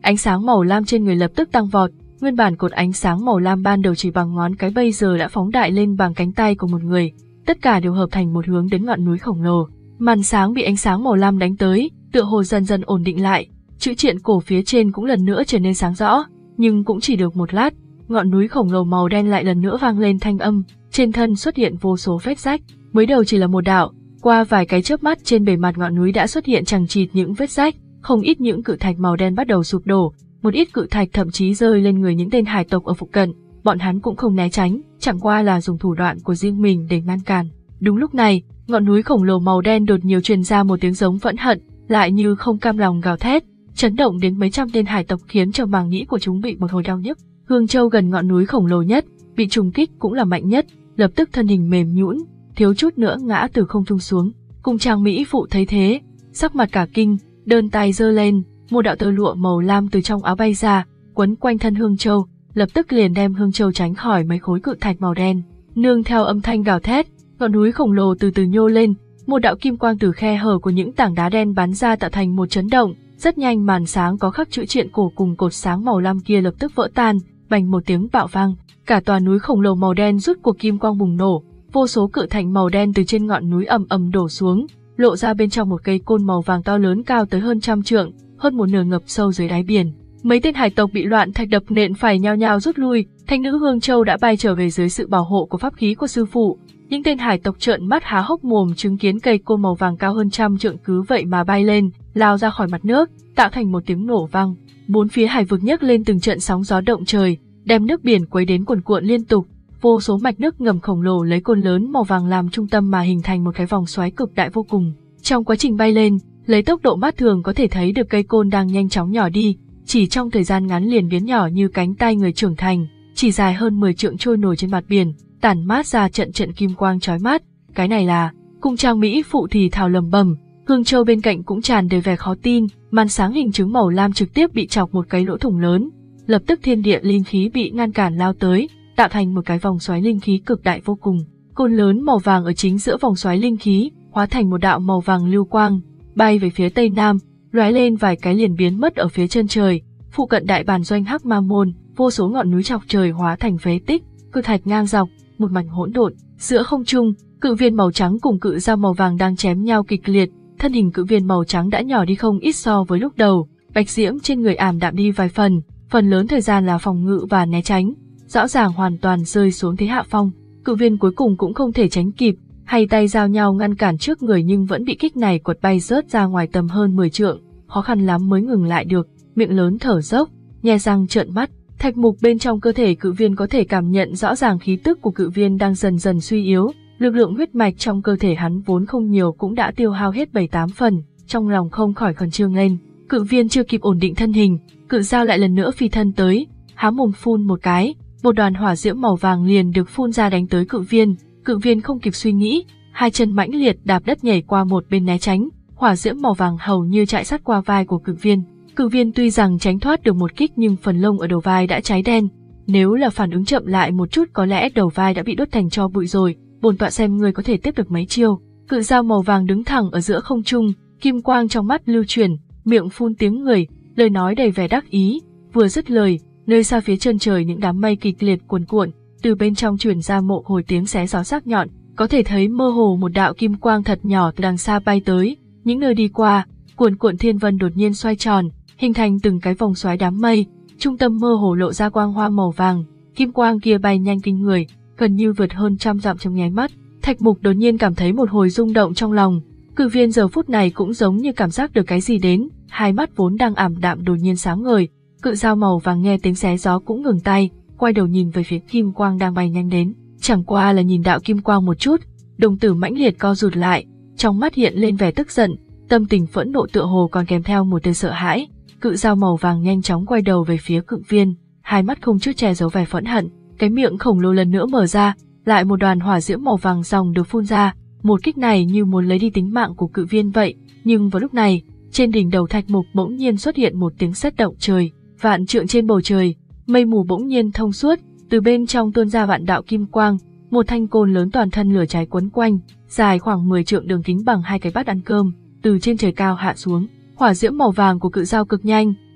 ánh sáng màu lam trên người lập tức tăng vọt, nguyên bản cột ánh sáng màu lam ban đầu chỉ bằng ngón cái bây giờ đã phóng đại lên bằng cánh tay của một người, tất cả đều hợp thành một hướng đến ngọn núi khổng lồ. Màn sáng bị ánh sáng màu lam đánh tới, tựa hồ dần dần ổn định lại, chữ triện cổ phía trên cũng lần nữa trở nên sáng rõ, nhưng cũng chỉ được một lát, ngọn núi khổng lồ màu đen lại lần nữa vang lên thanh âm, trên thân xuất hiện vô số vết rách, mới đầu chỉ là một đạo, qua vài cái chớp mắt trên bề mặt ngọn núi đã xuất hiện chằng chịt những vết rách, không ít những cự thạch màu đen bắt đầu sụp đổ, một ít cự thạch thậm chí rơi lên người những tên hải tộc ở phụ cận, bọn hắn cũng không né tránh, chẳng qua là dùng thủ đoạn của riêng mình để ngăn cản. Đúng lúc này, ngọn núi khổng lồ màu đen đột nhiên truyền ra một tiếng giống phẫn hận, lại như không cam lòng gào thét, chấn động đến mấy trăm tên hải tộc khiến cho màng nhĩ của chúng bị một hồi đau nhức. Hương Châu gần ngọn núi khổng lồ nhất, bị trùng kích cũng là mạnh nhất, lập tức thân hình mềm nhũn, thiếu chút nữa ngã từ không trung xuống. Cung trang mỹ phụ thấy thế, sắc mặt cả kinh, đơn tay giơ lên, một đạo tơ lụa màu lam từ trong áo bay ra, quấn quanh thân Hương Châu, lập tức liền đem Hương Châu tránh khỏi mấy khối cự thạch màu đen. Nương theo âm thanh gào thét, ngọn núi khổng lồ từ từ nhô lên, một đạo kim quang từ khe hở của những tảng đá đen bắn ra tạo thành một chấn động, rất nhanh màn sáng có khắc chữ triện cổ cùng cột sáng màu lam kia lập tức vỡ tan, bành một tiếng bạo vang, cả tòa núi khổng lồ màu đen rút cuộc kim quang bùng nổ, vô số cự thạch màu đen từ trên ngọn núi ầm ầm đổ xuống, lộ ra bên trong một cây côn màu vàng to lớn cao tới hơn trăm trượng, hơn một nửa ngập sâu dưới đáy biển. Mấy tên hải tộc bị loạn thạch đập nện phải nhao nhao rút lui, thanh nữ Hương Châu đã bay trở về dưới sự bảo hộ của pháp khí của sư phụ. Những tên hải tộc trợn mắt há hốc mồm chứng kiến cây côn màu vàng cao hơn trăm trượng cứ vậy mà bay lên, lao ra khỏi mặt nước, tạo thành một tiếng nổ vang. Bốn phía hải vực nhấc lên từng trận sóng gió động trời, đem nước biển quấy đến cuồn cuộn liên tục. Vô số mạch nước ngầm khổng lồ lấy côn lớn màu vàng làm trung tâm mà hình thành một cái vòng xoáy cực đại vô cùng. Trong quá trình bay lên, lấy tốc độ mắt thường có thể thấy được cây côn đang nhanh chóng nhỏ đi, chỉ trong thời gian ngắn liền biến nhỏ như cánh tay người trưởng thành, chỉ dài hơn mười trượng trôi nổi trên mặt biển, tản mát ra trận trận kim quang chói mắt. Cái này là cung trang mỹ phụ thì thào lầm bầm, Hương Châu bên cạnh cũng tràn đầy vẻ khó tin, màn sáng hình trứng màu lam trực tiếp bị chọc một cái lỗ thủng lớn, lập tức thiên địa linh khí bị ngăn cản lao tới, tạo thành một cái vòng xoáy linh khí cực đại vô cùng. Côn lớn màu vàng ở chính giữa vòng xoáy linh khí, hóa thành một đạo màu vàng lưu quang, bay về phía tây nam, lóe lên vài cái liền biến mất ở phía chân trời. Phụ cận đại bản doanh Hắc Ma Môn, vô số ngọn núi chọc trời hóa thành phế tích, cự thạch ngang dọc, một mảnh hỗn độn. Giữa không trung, cự viên màu trắng cùng cự dao màu vàng đang chém nhau kịch liệt, thân hình cự viên màu trắng đã nhỏ đi không ít so với lúc đầu, bạch diễm trên người ảm đạm đi vài phần, phần lớn thời gian là phòng ngự và né tránh, rõ ràng hoàn toàn rơi xuống thế hạ phong. Cự viên cuối cùng cũng không thể tránh kịp, hay tay giao nhau ngăn cản trước người nhưng vẫn bị kích này quật bay rớt ra ngoài tầm hơn mười trượng, khó khăn lắm mới ngừng lại được, miệng lớn thở dốc, nhe răng trợn mắt. Thạch mục bên trong cơ thể cự viên có thể cảm nhận rõ ràng khí tức của cự viên đang dần dần suy yếu, lực lượng huyết mạch trong cơ thể hắn vốn không nhiều cũng đã tiêu hao hết bảy tám phần, trong lòng không khỏi khẩn trương lên. Cự viên chưa kịp ổn định thân hình, cự dao lại lần nữa phi thân tới, há mồm phun một cái, một đoàn hỏa diễm màu vàng liền được phun ra đánh tới cự viên. Cự viên không kịp suy nghĩ, hai chân mãnh liệt đạp đất nhảy qua một bên né tránh, hỏa diễm màu vàng hầu như chạy sát qua vai của cự viên. Cự viên tuy rằng tránh thoát được một kích nhưng phần lông ở đầu vai đã cháy đen, nếu là phản ứng chậm lại một chút có lẽ đầu vai đã bị đốt thành tro bụi rồi. Bổn tọa xem ngươi có thể tiếp được mấy chiêu. Cự dao màu vàng đứng thẳng ở giữa không trung, kim quang trong mắt lưu chuyển, miệng phun tiếng người, lời nói đầy vẻ đắc ý. Vừa dứt lời, nơi xa phía chân trời những đám mây kịch liệt cuồn cuộn, từ bên trong truyền ra một hồi tiếng xé gió sắc nhọn, có thể thấy mơ hồ một đạo kim quang thật nhỏ từ đằng xa bay tới. Những nơi đi qua, cuồn cuộn thiên vân đột nhiên xoay tròn, hình thành từng cái vòng xoáy đám mây, trung tâm mơ hồ lộ ra quang hoa màu vàng, kim quang kia bay nhanh kinh người, gần như vượt hơn trăm dặm trong nháy mắt. Thạch Mục đột nhiên cảm thấy một hồi rung động trong lòng, cự viên giờ phút này cũng giống như cảm giác được cái gì đến, hai mắt vốn đang ảm đạm đột nhiên sáng ngời. Cự dao màu vàng nghe tiếng xé gió cũng ngừng tay, quay đầu nhìn về phía kim quang đang bay nhanh đến, chẳng qua là nhìn đạo kim quang một chút, đồng tử mãnh liệt co rụt lại, trong mắt hiện lên vẻ tức giận, tâm tình phẫn nộ tựa hồ còn kèm theo một tia sợ hãi. Cự dao màu vàng nhanh chóng quay đầu về phía cự viên, hai mắt không chút che giấu vẻ phẫn hận, cái miệng khổng lồ lần nữa mở ra, lại một đoàn hỏa diễm màu vàng ròng được phun ra, một kích này như muốn lấy đi tính mạng của cự viên vậy. Nhưng vào lúc này, trên đỉnh đầu Thạch Mục bỗng nhiên xuất hiện một tiếng sét động trời, vạn trượng trên bầu trời, mây mù bỗng nhiên thông suốt, từ bên trong tuôn ra vạn đạo kim quang, một thanh côn lớn toàn thân lửa cháy quấn quanh, dài khoảng mười trượng đường kính bằng hai cái bát ăn cơm, từ trên trời cao hạ xuống. Hỏa diễm màu vàng của cự dao cực nhanh,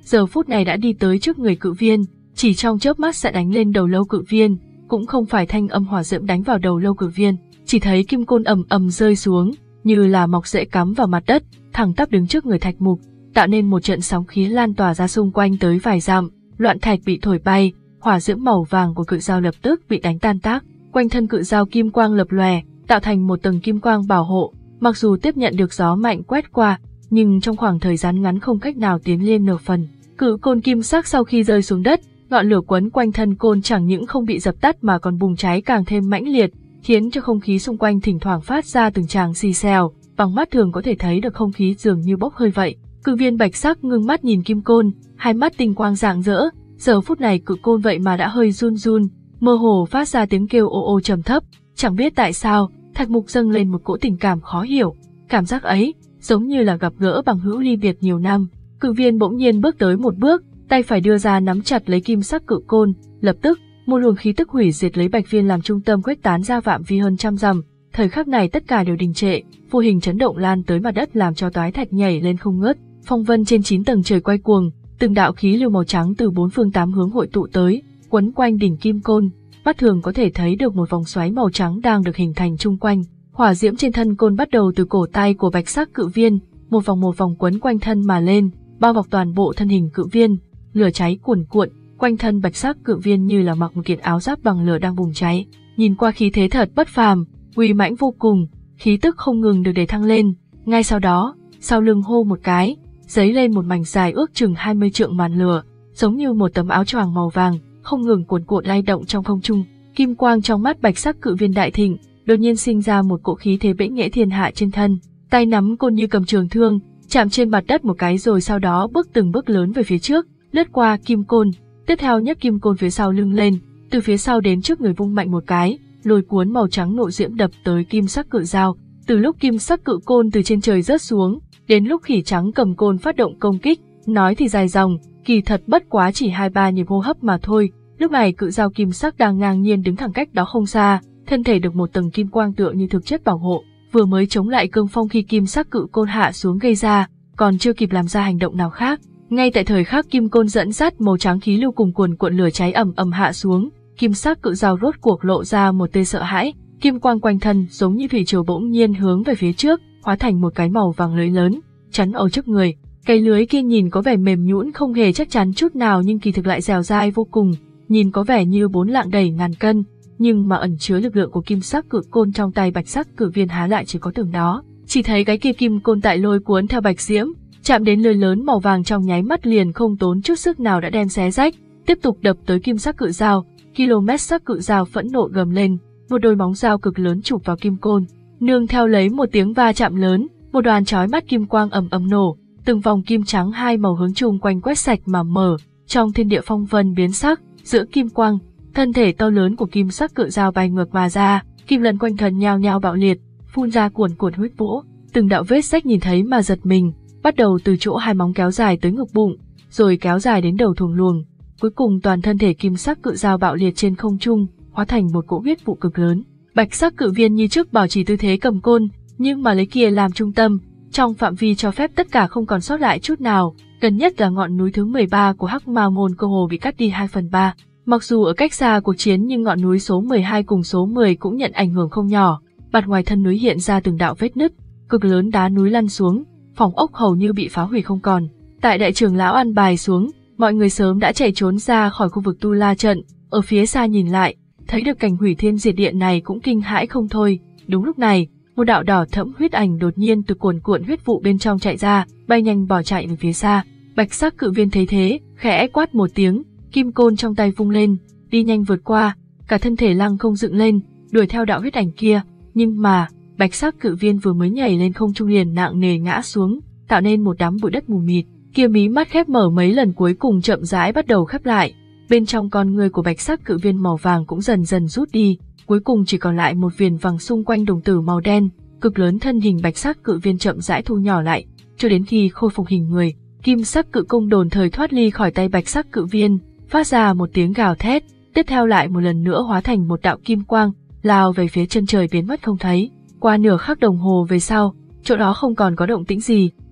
giờ phút này đã đi tới trước người Cự Viên, chỉ trong chớp mắt sẽ đánh lên đầu Lâu Cự Viên, cũng không phải thanh âm hỏa diễm đánh vào đầu Lâu Cự Viên, chỉ thấy kim côn ầm ầm rơi xuống, như là mọc rễ cắm vào mặt đất, thẳng tắp đứng trước người Thạch Mục, tạo nên một trận sóng khí lan tỏa ra xung quanh tới vài dặm, loạn thạch bị thổi bay, hỏa diễm màu vàng của cự dao lập tức bị đánh tan tác, quanh thân cự dao kim quang lập lòe, tạo thành một tầng kim quang bảo hộ, mặc dù tiếp nhận được gió mạnh quét qua, nhưng trong khoảng thời gian ngắn không cách nào tiến lên nửa phần. Cự côn kim sắc sau khi rơi xuống đất, ngọn lửa quấn quanh thân côn chẳng những không bị dập tắt mà còn bùng cháy càng thêm mãnh liệt, khiến cho không khí xung quanh thỉnh thoảng phát ra từng tràng xì xèo, bằng mắt thường có thể thấy được không khí dường như bốc hơi vậy. Cự viên bạch sắc ngưng mắt nhìn kim côn, hai mắt tinh quang rạng rỡ, giờ phút này cự côn vậy mà đã hơi run run, mơ hồ phát ra tiếng kêu ô ô trầm thấp, chẳng biết tại sao, Thạch Mục dâng lên một cỗ tình cảm khó hiểu, cảm giác ấy giống như là gặp gỡ bằng hữu ly biệt nhiều năm. Cự viên bỗng nhiên bước tới một bước, tay phải đưa ra nắm chặt lấy kim sắc cự côn, lập tức, một luồng khí tức hủy diệt lấy Bạch Viên làm trung tâm khuếch tán ra phạm vi hơn trăm dặm. Thời khắc này tất cả đều đình trệ, vô hình chấn động lan tới mặt đất làm cho toái thạch nhảy lên không ngớt. Phong vân trên chín tầng trời quay cuồng, từng đạo khí lưu màu trắng từ bốn phương tám hướng hội tụ tới, quấn quanh đỉnh kim côn. Mắt thường có thể thấy được một vòng xoáy màu trắng đang được hình thành chung quanh. Hỏa diễm trên thân côn bắt đầu từ cổ tay của bạch sắc cự viên, một vòng một vòng quấn quanh thân mà lên, bao bọc toàn bộ thân hình cự viên. Lửa cháy cuồn cuộn, quanh thân bạch sắc cự viên như là mặc một kiện áo giáp bằng lửa đang bùng cháy. Nhìn qua khí thế thật bất phàm, uy mãnh vô cùng, khí tức không ngừng được đẩy thăng lên. Ngay sau đó, sau lưng hô một cái, giấy lên một mảnh dài ước chừng hai mươi trượng màn lửa, giống như một tấm áo choàng màu vàng, không ngừng cuồn cuộn lay động trong không trung. Kim quang trong mắt bạch sắc cự viên đại thịnh, đột nhiên sinh ra một cỗ khí thế bệ nghệ thiên hạ trên thân, tay nắm côn như cầm trường thương, chạm trên mặt đất một cái rồi sau đó bước từng bước lớn về phía trước, lướt qua kim côn, tiếp theo nhấc kim côn phía sau lưng lên, từ phía sau đến trước người vung mạnh một cái, lôi cuốn màu trắng nộ diễm đập tới kim sắc cự dao. Từ lúc kim sắc cự côn từ trên trời rớt xuống, đến lúc khỉ trắng cầm côn phát động công kích, nói thì dài dòng, kỳ thật bất quá chỉ hai ba nhịp hô hấp mà thôi. Lúc này cự dao kim sắc đang ngang nhiên đứng thẳng cách đó không xa, thân thể được một tầng kim quang tựa như thực chất bảo hộ, vừa mới chống lại cương phong khi kim sắc cự côn hạ xuống gây ra, còn chưa kịp làm ra hành động nào khác. Ngay tại thời khắc kim côn dẫn dắt màu trắng khí lưu cùng cuồn cuộn lửa cháy ầm ầm hạ xuống, kim sắc cự dao rốt cuộc lộ ra một tia sợ hãi, kim quang quanh thân giống như thủy triều bỗng nhiên hướng về phía trước, hóa thành một cái màu vàng lưới lớn, chắn ở trước người. Cái lưới kia nhìn có vẻ mềm nhũn không hề chắc chắn chút nào nhưng kỳ thực lại dẻo dai vô cùng, nhìn có vẻ như bốn lạng đầy ngàn cân, nhưng mà ẩn chứa lực lượng của kim sắc cự côn trong tay bạch sắc cự viên há lại chỉ có từng đó. Chỉ thấy cái kia kim côn tại lôi cuốn theo bạch diễm, chạm đến lưới lớn màu vàng trong nháy mắt liền không tốn chút sức nào đã đem xé rách, tiếp tục đập tới kim sắc cự dao. Km sắc cự dao phẫn nộ gầm lên, một đôi móng dao cực lớn chụp vào kim côn, nương theo lấy một tiếng va chạm lớn, một đoàn chói mắt kim quang ầm ầm nổ, từng vòng kim trắng hai màu hướng chung quanh quét sạch mà mở, trong thiên địa phong vân biến sắc, giữa kim quang, thân thể to lớn của kim sắc cự dao bay ngược mà ra, kim lần quanh thân nhao nhao bạo liệt, phun ra cuồn cuộn huyết vũ, từng đạo vết rách nhìn thấy mà giật mình, bắt đầu từ chỗ hai móng kéo dài tới ngực bụng, rồi kéo dài đến đầu thuồng luồng, cuối cùng toàn thân thể kim sắc cự dao bạo liệt trên không trung, hóa thành một cỗ huyết vụ cực lớn. Bạch sắc cự viên như trước bảo trì tư thế cầm côn, nhưng mà lấy kia làm trung tâm, trong phạm vi cho phép tất cả không còn sót lại chút nào, gần nhất là ngọn núi thứ mười ba của Hắc Ma môn cơ hồ bị cắt đi hai phần ba. Mặc dù ở cách xa cuộc chiến nhưng ngọn núi số mười hai cùng số mười cũng nhận ảnh hưởng không nhỏ, mặt ngoài thân núi hiện ra từng đạo vết nứt, cực lớn đá núi lăn xuống, phòng ốc hầu như bị phá hủy không còn. Tại đại trưởng lão an bài xuống, mọi người sớm đã chạy trốn ra khỏi khu vực tu la trận, ở phía xa nhìn lại, thấy được cảnh hủy thiên diệt địa này cũng kinh hãi không thôi. Đúng lúc này, một đạo đỏ thẫm huyết ảnh đột nhiên từ cuồn cuộn huyết vụ bên trong chạy ra, bay nhanh bỏ chạy về phía xa. Bạch sắc cự viên thấy thế, khẽ quát một tiếng, kim côn trong tay vung lên, đi nhanh vượt qua, cả thân thể lăng không dựng lên, đuổi theo đạo huyết ảnh kia. Nhưng mà, bạch sắc cự viên vừa mới nhảy lên không trung liền nặng nề ngã xuống, tạo nên một đám bụi đất mù mịt. Kia mí mắt khép mở mấy lần cuối cùng chậm rãi bắt đầu khép lại. Bên trong con người của bạch sắc cự viên màu vàng cũng dần dần rút đi, cuối cùng chỉ còn lại một viền vàng xung quanh đồng tử màu đen, cực lớn. Thân hình bạch sắc cự viên chậm rãi thu nhỏ lại, cho đến khi khôi phục hình người. Kim sắc cự công đồn thời thoát ly khỏi tay bạch sắc cự viên, phát ra một tiếng gào thét, tiếp theo lại một lần nữa hóa thành một đạo kim quang, lao về phía chân trời biến mất không thấy. Qua nửa khắc đồng hồ về sau, chỗ đó không còn có động tĩnh gì,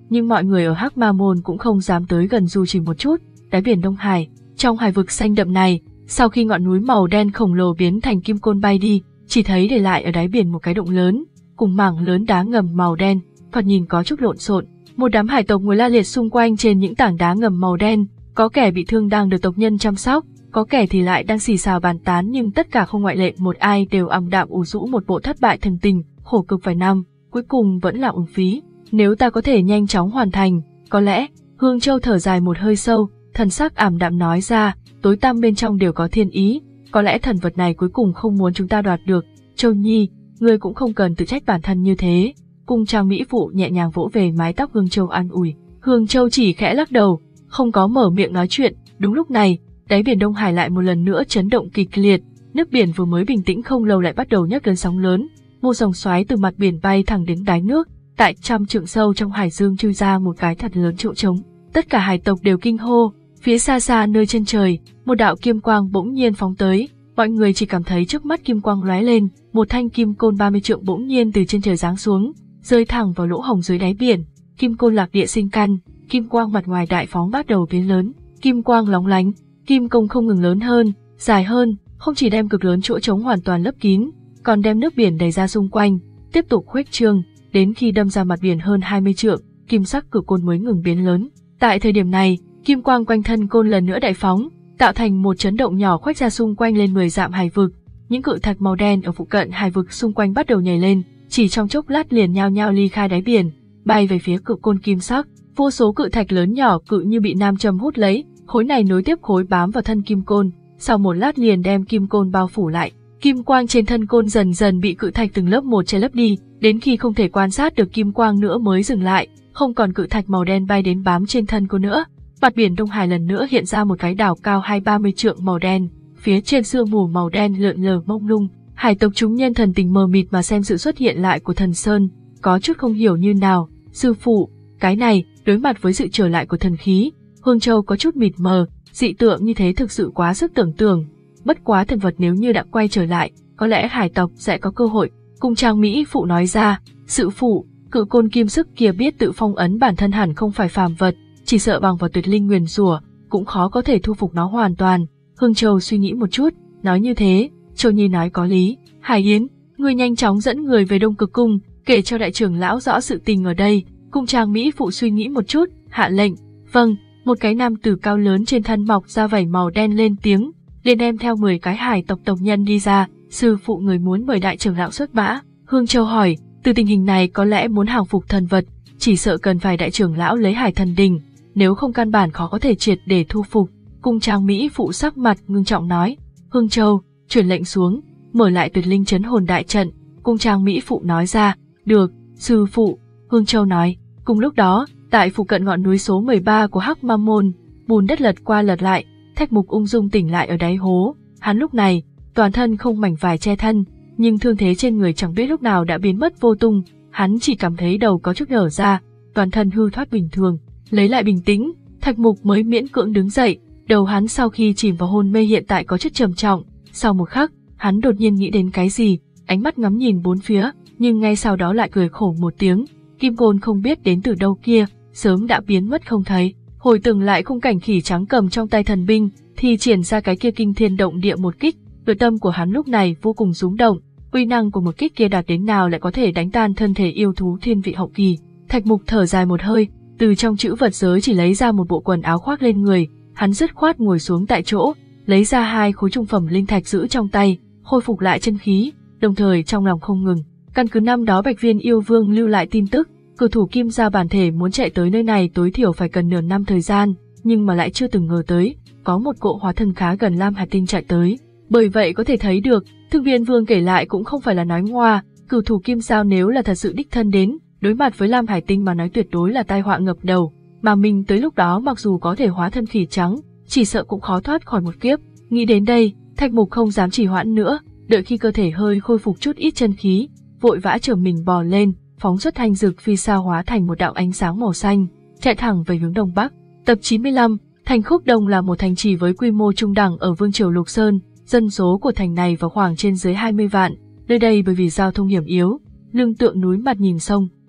nhưng mọi người ở Hắc Ma Môn cũng không dám tới gần dù chỉ một chút. Đáy biển Đông Hải, trong hải vực xanh đậm này, sau khi ngọn núi màu đen khổng lồ biến thành kim côn bay đi, chỉ thấy để lại ở đáy biển một cái động lớn, cùng mảng lớn đá ngầm màu đen, thoạt nhìn có chút lộn xộn. Một đám hải tộc ngồi la liệt xung quanh trên những tảng đá ngầm màu đen, có kẻ bị thương đang được tộc nhân chăm sóc, có kẻ thì lại đang xì xào bàn tán, nhưng tất cả không ngoại lệ một ai đều ảm đạm ủ rũ một bộ thất bại thần tình, khổ cực vài năm, cuối cùng vẫn là uổng phí. Nếu ta có thể nhanh chóng hoàn thành, có lẽ. Hương Châu thở dài một hơi sâu, thần sắc ảm đạm nói ra, tối tăm bên trong đều có thiên ý, có lẽ thần vật này cuối cùng không muốn chúng ta đoạt được. Châu Nhi, ngươi cũng không cần tự trách bản thân như thế. Cung trang mỹ phụ nhẹ nhàng vỗ về mái tóc Hương Châu an ủi. Hương Châu chỉ khẽ lắc đầu, không có mở miệng nói chuyện. Đúng lúc này, đáy biển Đông Hải lại một lần nữa chấn động kịch liệt, nước biển vừa mới bình tĩnh không lâu lại bắt đầu nhấc lên sóng lớn. Một dòng xoáy từ mặt biển bay thẳng đến đáy nước, tại trăm trượng sâu trong hải dương chui ra một cái thật lớn chỗ trống. Tất cả hải tộc đều kinh hô. Phía xa xa nơi chân trời, một đạo kim quang bỗng nhiên phóng tới, mọi người chỉ cảm thấy trước mắt kim quang lóe lên, một thanh kim côn ba mươi trượng bỗng nhiên từ trên trời giáng xuống, rơi thẳng vào lỗ hổng dưới đáy biển. Kim côn lạc địa sinh căn, kim quang mặt ngoài đại phóng bắt đầu biến lớn, kim quang lóng lánh, kim côn không ngừng lớn hơn, dài hơn, không chỉ đem cực lớn chỗ trống hoàn toàn lấp kín, còn đem nước biển đầy ra xung quanh, tiếp tục khuếch trương, đến khi đâm ra mặt biển hơn hai mươi trượng, kim sắc cử côn mới ngừng biến lớn. Tại thời điểm này, kim quang quanh thân côn lần nữa đại phóng, tạo thành một chấn động nhỏ khuếch ra xung quanh lên mười dặm hải vực. Những cự thạch màu đen ở phụ cận hải vực xung quanh bắt đầu nhảy lên, chỉ trong chốc lát liền nhao nhao ly khai đáy biển, bay về phía cự côn kim sắc. Vô số cự thạch lớn nhỏ cự như bị nam châm hút lấy, khối này nối tiếp khối bám vào thân kim côn, sau một lát liền đem kim côn bao phủ lại. Kim quang trên thân côn dần dần bị cự thạch từng lớp một che lấp đi, đến khi không thể quan sát được kim quang nữa mới dừng lại, không còn cự thạch màu đen bay đến bám trên thân côn nữa. Mặt biển Đông Hải lần nữa hiện ra một cái đảo cao hai ba mươi trượng màu đen, phía trên sương mù màu đen lượn lờ mông lung. Hải tộc chúng nhân thần tình mờ mịt mà xem sự xuất hiện lại của thần sơn, có chút không hiểu như nào. Sư phụ, cái này, đối mặt với sự trở lại của thần khí, Hương Châu có chút mịt mờ, dị tượng như thế thực sự quá sức tưởng tượng. Bất quá thần vật nếu như đã quay trở lại, có lẽ hải tộc sẽ có cơ hội. Cung trang mỹ phụ nói ra, sư phụ, cự côn kim sức kia biết tự phong ấn bản thân hẳn không phải phàm vật, chỉ sợ bằng vào tuyệt linh nguyền rủa cũng khó có thể thu phục nó hoàn toàn. Hương Châu suy nghĩ một chút, nói như thế. Châu Nhi nói có lý. Hải Yến, ngươi nhanh chóng dẫn người về Đông Cực Cung, kể cho đại trưởng lão rõ sự tình ở đây. Cung trang mỹ phụ suy nghĩ một chút, hạ lệnh. Vâng. Một cái nam tử cao lớn trên thân mọc ra vảy màu đen lên tiếng, liền đem theo mười cái hải tộc tộc nhân đi ra. Sư phụ người muốn mời đại trưởng lão xuất mã. Hương Châu hỏi, từ tình hình này có lẽ muốn hàng phục thần vật, chỉ sợ cần phải đại trưởng lão lấy hải thần đình, nếu không căn bản khó có thể triệt để thu phục. Cung trang mỹ phụ sắc mặt ngưng trọng nói, Hương Châu, truyền lệnh xuống, mở lại tuyệt linh trấn hồn đại trận. Cung trang mỹ phụ nói ra, được, sư phụ. Hương Châu nói. Cùng lúc đó, tại phụ cận ngọn núi số mười ba của Hắc Ma Môn, bùn đất lật qua lật lại, Thạch Mục ung dung tỉnh lại ở đáy hố. Hắn lúc này, toàn thân không mảnh vải che thân, nhưng thương thế trên người chẳng biết lúc nào đã biến mất vô tung. Hắn chỉ cảm thấy đầu có chút nở ra, toàn thân hư thoát bình thường. Lấy lại bình tĩnh, Thạch Mục mới miễn cưỡng đứng dậy. Đầu hắn sau khi chìm vào hôn mê hiện tại có chút trầm trọng. Sau một khắc, hắn đột nhiên nghĩ đến cái gì, ánh mắt ngắm nhìn bốn phía, nhưng ngay sau đó lại cười khổ một tiếng. Kim côn không biết đến từ đâu kia, sớm đã biến mất không thấy. Hồi tưởng lại khung cảnh khỉ trắng cầm trong tay thần binh, thì triển ra cái kia kinh thiên động địa một kích. Nội tâm của hắn lúc này vô cùng rúng động, uy năng của một kích kia đạt đến nào lại có thể đánh tan thân thể yêu thú thiên vị hậu kỳ. Thạch Mục thở dài một hơi, từ trong chữ vật giới chỉ lấy ra một bộ quần áo khoác lên người, hắn dứt khoát ngồi xuống tại chỗ, lấy ra hai khối trung phẩm linh thạch giữ trong tay, khôi phục lại chân khí, đồng thời trong lòng không ngừng. Căn cứ năm đó Bạch Viên yêu vương lưu lại tin tức, cử thủ Kim gia bản thể muốn chạy tới nơi này tối thiểu phải cần nửa năm thời gian, nhưng mà lại chưa từng ngờ tới, có một cỗ hóa thân khá gần Lam Hải Tinh chạy tới. Bởi vậy có thể thấy được, Thương Viên Vương kể lại cũng không phải là nói ngoa, cử thủ Kim gia nếu là thật sự đích thân đến, đối mặt với Lam Hải Tinh mà nói tuyệt đối là tai họa ngập đầu, mà mình tới lúc đó mặc dù có thể hóa thân khỉ trắng, chỉ sợ cũng khó thoát khỏi một kiếp. Nghĩ đến đây, Thạch Mục không dám trì hoãn nữa, đợi khi cơ thể hơi khôi phục chút ít chân khí, vội vã trở mình bò lên, phóng xuất thanh dực phi sa hóa thành một đạo ánh sáng màu xanh, chạy thẳng về hướng đông bắc. Tập chín mươi lăm, thành Khúc Đông là một thành trì với quy mô trung đẳng ở Vương triều Lục Sơn, dân số của thành này vào khoảng trên dưới hai mươi vạn. Nơi đây bởi vì giao thông hiểm yếu, lưng tựa núi mặt nhìn sông,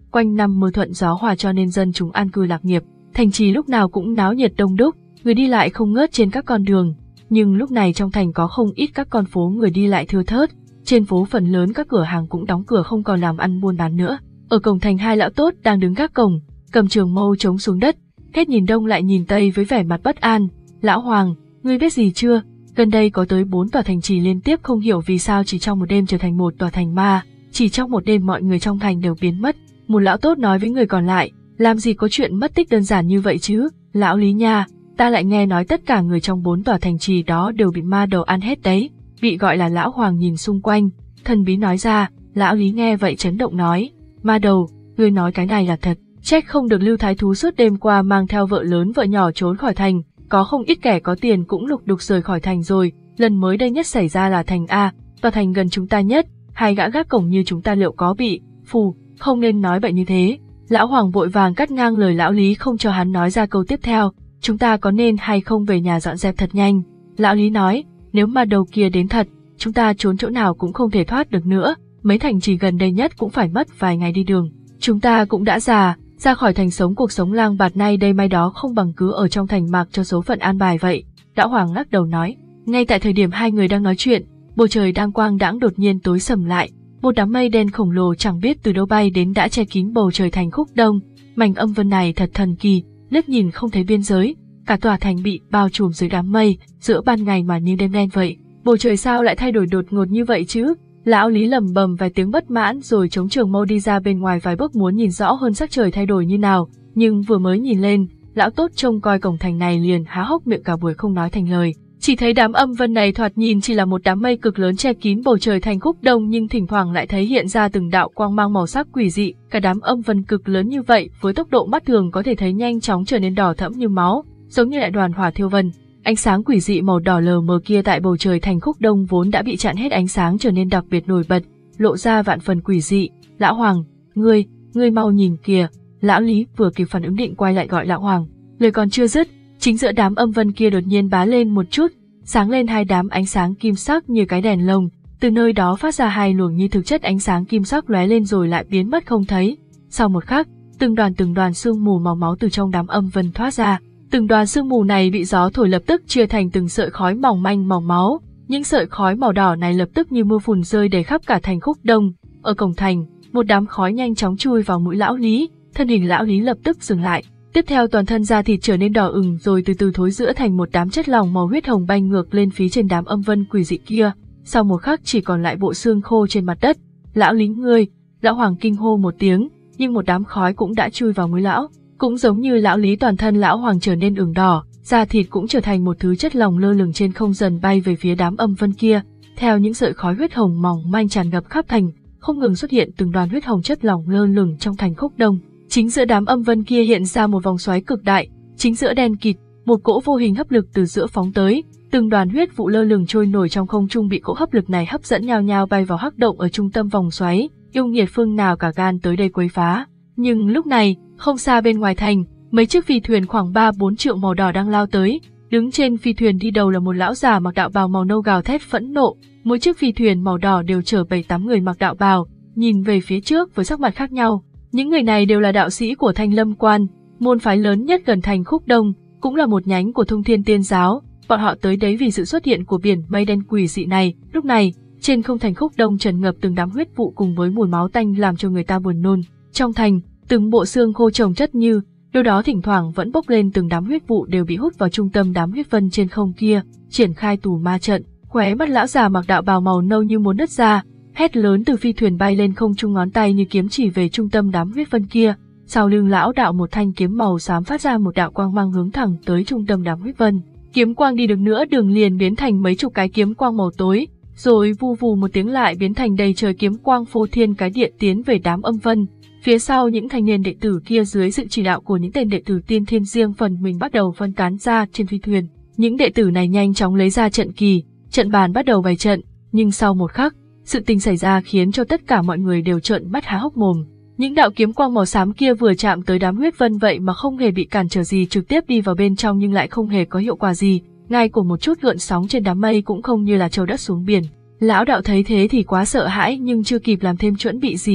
quanh năm mưa thuận gió hòa cho nên dân chúng an cư lạc nghiệp. Thành trì lúc nào cũng náo nhiệt đông đúc, người đi lại không ngớt trên các con đường. Nhưng lúc này trong thành có không ít các con phố người đi lại thưa thớt, trên phố phần lớn các cửa hàng cũng đóng cửa không còn làm ăn buôn bán nữa. Ở cổng thành hai lão tốt đang đứng gác cổng, cầm trường mâu chống xuống đất, hết nhìn đông lại nhìn tây với vẻ mặt bất an. Lão Hoàng, ngươi biết gì chưa? Gần đây có tới bốn tòa thành trì liên tiếp không hiểu vì sao chỉ trong một đêm trở thành một tòa thành ma, chỉ trong một đêm mọi người trong thành đều biến mất. Một lão tốt nói với người còn lại, làm gì có chuyện mất tích đơn giản như vậy chứ, lão Lý nha, ta lại nghe nói tất cả người trong bốn tòa thành trì đó đều bị ma đầu ăn hết đấy. Bị gọi là lão Hoàng nhìn xung quanh, thần bí nói ra. Lão Lý nghe vậy chấn động nói, ma đầu, ngươi nói cái này là thật, trách không được Lưu Thái Thú suốt đêm qua mang theo vợ lớn vợ nhỏ trốn khỏi thành, có không ít kẻ có tiền cũng lục đục rời khỏi thành rồi, lần mới đây nhất xảy ra là thành A, tòa thành gần chúng ta nhất, hai gã gác cổng như chúng ta liệu có bị, phù, không nên nói bậy như thế. Lão Hoàng vội vàng cắt ngang lời lão Lý không cho hắn nói ra câu tiếp theo, chúng ta có nên hay không về nhà dọn dẹp thật nhanh. Lão Lý nói, nếu mà đầu kia đến thật, chúng ta trốn chỗ nào cũng không thể thoát được nữa, mấy thành trì gần đây nhất cũng phải mất vài ngày đi đường. Chúng ta cũng đã già, ra khỏi thành sống cuộc sống lang bạt nay đây mai đó không bằng cứ ở trong thành mặc cho số phận an bài vậy. Lão Hoàng lắc đầu nói, ngay tại thời điểm hai người đang nói chuyện, bầu trời đang quang đãng đột nhiên tối sầm lại, một đám mây đen khổng lồ chẳng biết từ đâu bay đến đã che kín bầu trời thành khúc đông. Mảnh âm vân này thật thần kỳ, liếc nhìn không thấy biên giới, cả tòa thành bị bao trùm dưới đám mây, giữa ban ngày mà như đêm đen vậy. Bầu trời sao lại thay đổi đột ngột như vậy chứ? Lão Lý lầm bầm vài tiếng bất mãn rồi chống trường mâu đi ra bên ngoài vài bước muốn nhìn rõ hơn sắc trời thay đổi như nào, nhưng vừa mới nhìn lên, lão tốt trông coi cổng thành này liền há hốc miệng cả buổi không nói thành lời. Chỉ thấy đám âm vân này thoạt nhìn chỉ là một đám mây cực lớn che kín bầu trời thành khúc đông, nhưng thỉnh thoảng lại thấy hiện ra từng đạo quang mang màu sắc quỷ dị. Cả đám âm vân cực lớn như vậy với tốc độ mắt thường có thể thấy nhanh chóng trở nên đỏ thẫm như máu, giống như đại đoàn hỏa thiêu vân. Ánh sáng quỷ dị màu đỏ lờ mờ kia tại bầu trời thành khúc đông vốn đã bị chặn hết ánh sáng trở nên đặc biệt nổi bật, lộ ra vạn phần quỷ dị. Lão Hoàng, ngươi, ngươi mau nhìn kìa. Lão Lý vừa kịp phản ứng định quay lại gọi Lão Hoàng. Lời còn chưa dứt, chính giữa đám âm vân kia đột nhiên bá lên một chút, sáng lên hai đám ánh sáng kim sắc như cái đèn lồng, từ nơi đó phát ra hai luồng như thực chất ánh sáng kim sắc lóe lên rồi lại biến mất không thấy. Sau một khắc, từng đoàn từng đoàn sương mù màu máu từ trong đám âm vân thoát ra. Từng đoàn sương mù này bị gió thổi lập tức chia thành từng sợi khói mỏng manh màu máu, những sợi khói màu đỏ này lập tức như mưa phùn rơi đầy khắp cả thành khúc đông. Ở cổng thành, một đám khói nhanh chóng chui vào mũi lão Lý, thân hình lão Lý lập tức dừng lại. Tiếp theo toàn thân da thịt trở nên đỏ ửng rồi từ từ thối rữa thành một đám chất lỏng màu huyết hồng bay ngược lên phía trên đám âm vân quỷ dị kia. Sau một khắc chỉ còn lại bộ xương khô trên mặt đất. Lão Lý ngươi, Lão Hoàng kinh hô một tiếng, nhưng một đám khói cũng đã chui vào mũi lão. Cũng giống như lão Lý, toàn thân Lão Hoàng trở nên ửng đỏ, da thịt cũng trở thành một thứ chất lỏng lơ lửng trên không dần bay về phía đám âm vân kia. Theo những sợi khói huyết hồng mỏng manh tràn ngập khắp thành, không ngừng xuất hiện từng đoàn huyết hồng chất lỏng lơ lửng trong thành khúc đông. Chính giữa đám âm vân kia hiện ra một vòng xoáy cực đại, chính giữa đen kịt, một cỗ vô hình hấp lực từ giữa phóng tới, từng đoàn huyết vụ lơ lửng trôi nổi trong không trung bị cỗ hấp lực này hấp dẫn nhao nhao bay vào hắc động ở trung tâm vòng xoáy, yêu nghiệt phương nào cả gan tới đây quấy phá. Nhưng lúc này, không xa bên ngoài thành, mấy chiếc phi thuyền khoảng ba bốn triệu màu đỏ đang lao tới, đứng trên phi thuyền đi đầu là một lão già mặc đạo bào màu nâu gào thét phẫn nộ, mỗi chiếc phi thuyền màu đỏ đều chở bảy tám người mặc đạo bào, nhìn về phía trước với sắc mặt khác nhau. Những người này đều là đạo sĩ của Thanh Lâm Quan, môn phái lớn nhất gần thành khúc đông, cũng là một nhánh của Thông Thiên Tiên giáo. Bọn họ tới đấy vì sự xuất hiện của biển mây đen quỷ dị này. Lúc này, trên không thành khúc đông tràn ngập từng đám huyết vụ cùng với mùi máu tanh làm cho người ta buồn nôn. Trong thành, từng bộ xương khô chồng chất như, đâu đó thỉnh thoảng vẫn bốc lên từng đám huyết vụ đều bị hút vào trung tâm đám huyết vân trên không kia, triển khai tù ma trận. Khóe mắt lão già mặc đạo bào màu nâu như muốn nứt ra, hét lớn từ phi thuyền bay lên không, trung ngón tay như kiếm chỉ về trung tâm đám huyết vân kia. Sau lưng lão đạo một thanh kiếm màu xám phát ra một đạo quang mang hướng thẳng tới trung tâm đám huyết vân. Kiếm quang đi được nữa đường liền biến thành mấy chục cái kiếm quang màu tối, rồi vù vù một tiếng lại biến thành đầy trời kiếm quang phô thiên cái địa tiến về đám âm vân. Phía sau những thanh niên đệ tử kia dưới sự chỉ đạo của những tên đệ tử tiên thiên riêng phần mình bắt đầu phân tán ra trên phi thuyền. Những đệ tử này nhanh chóng lấy ra trận kỳ, trận bàn bắt đầu bày trận, nhưng sau một khắc, sự tình xảy ra khiến cho tất cả mọi người đều trợn mắt há hốc mồm. Những đạo kiếm quang màu xám kia vừa chạm tới đám huyết vân vậy mà không hề bị cản trở gì, trực tiếp đi vào bên trong nhưng lại không hề có hiệu quả gì, ngay của một chút gợn sóng trên đám mây cũng không như là trâu đất xuống biển. Lão đạo thấy thế thì quá sợ hãi nhưng chưa kịp làm thêm chuẩn bị gì,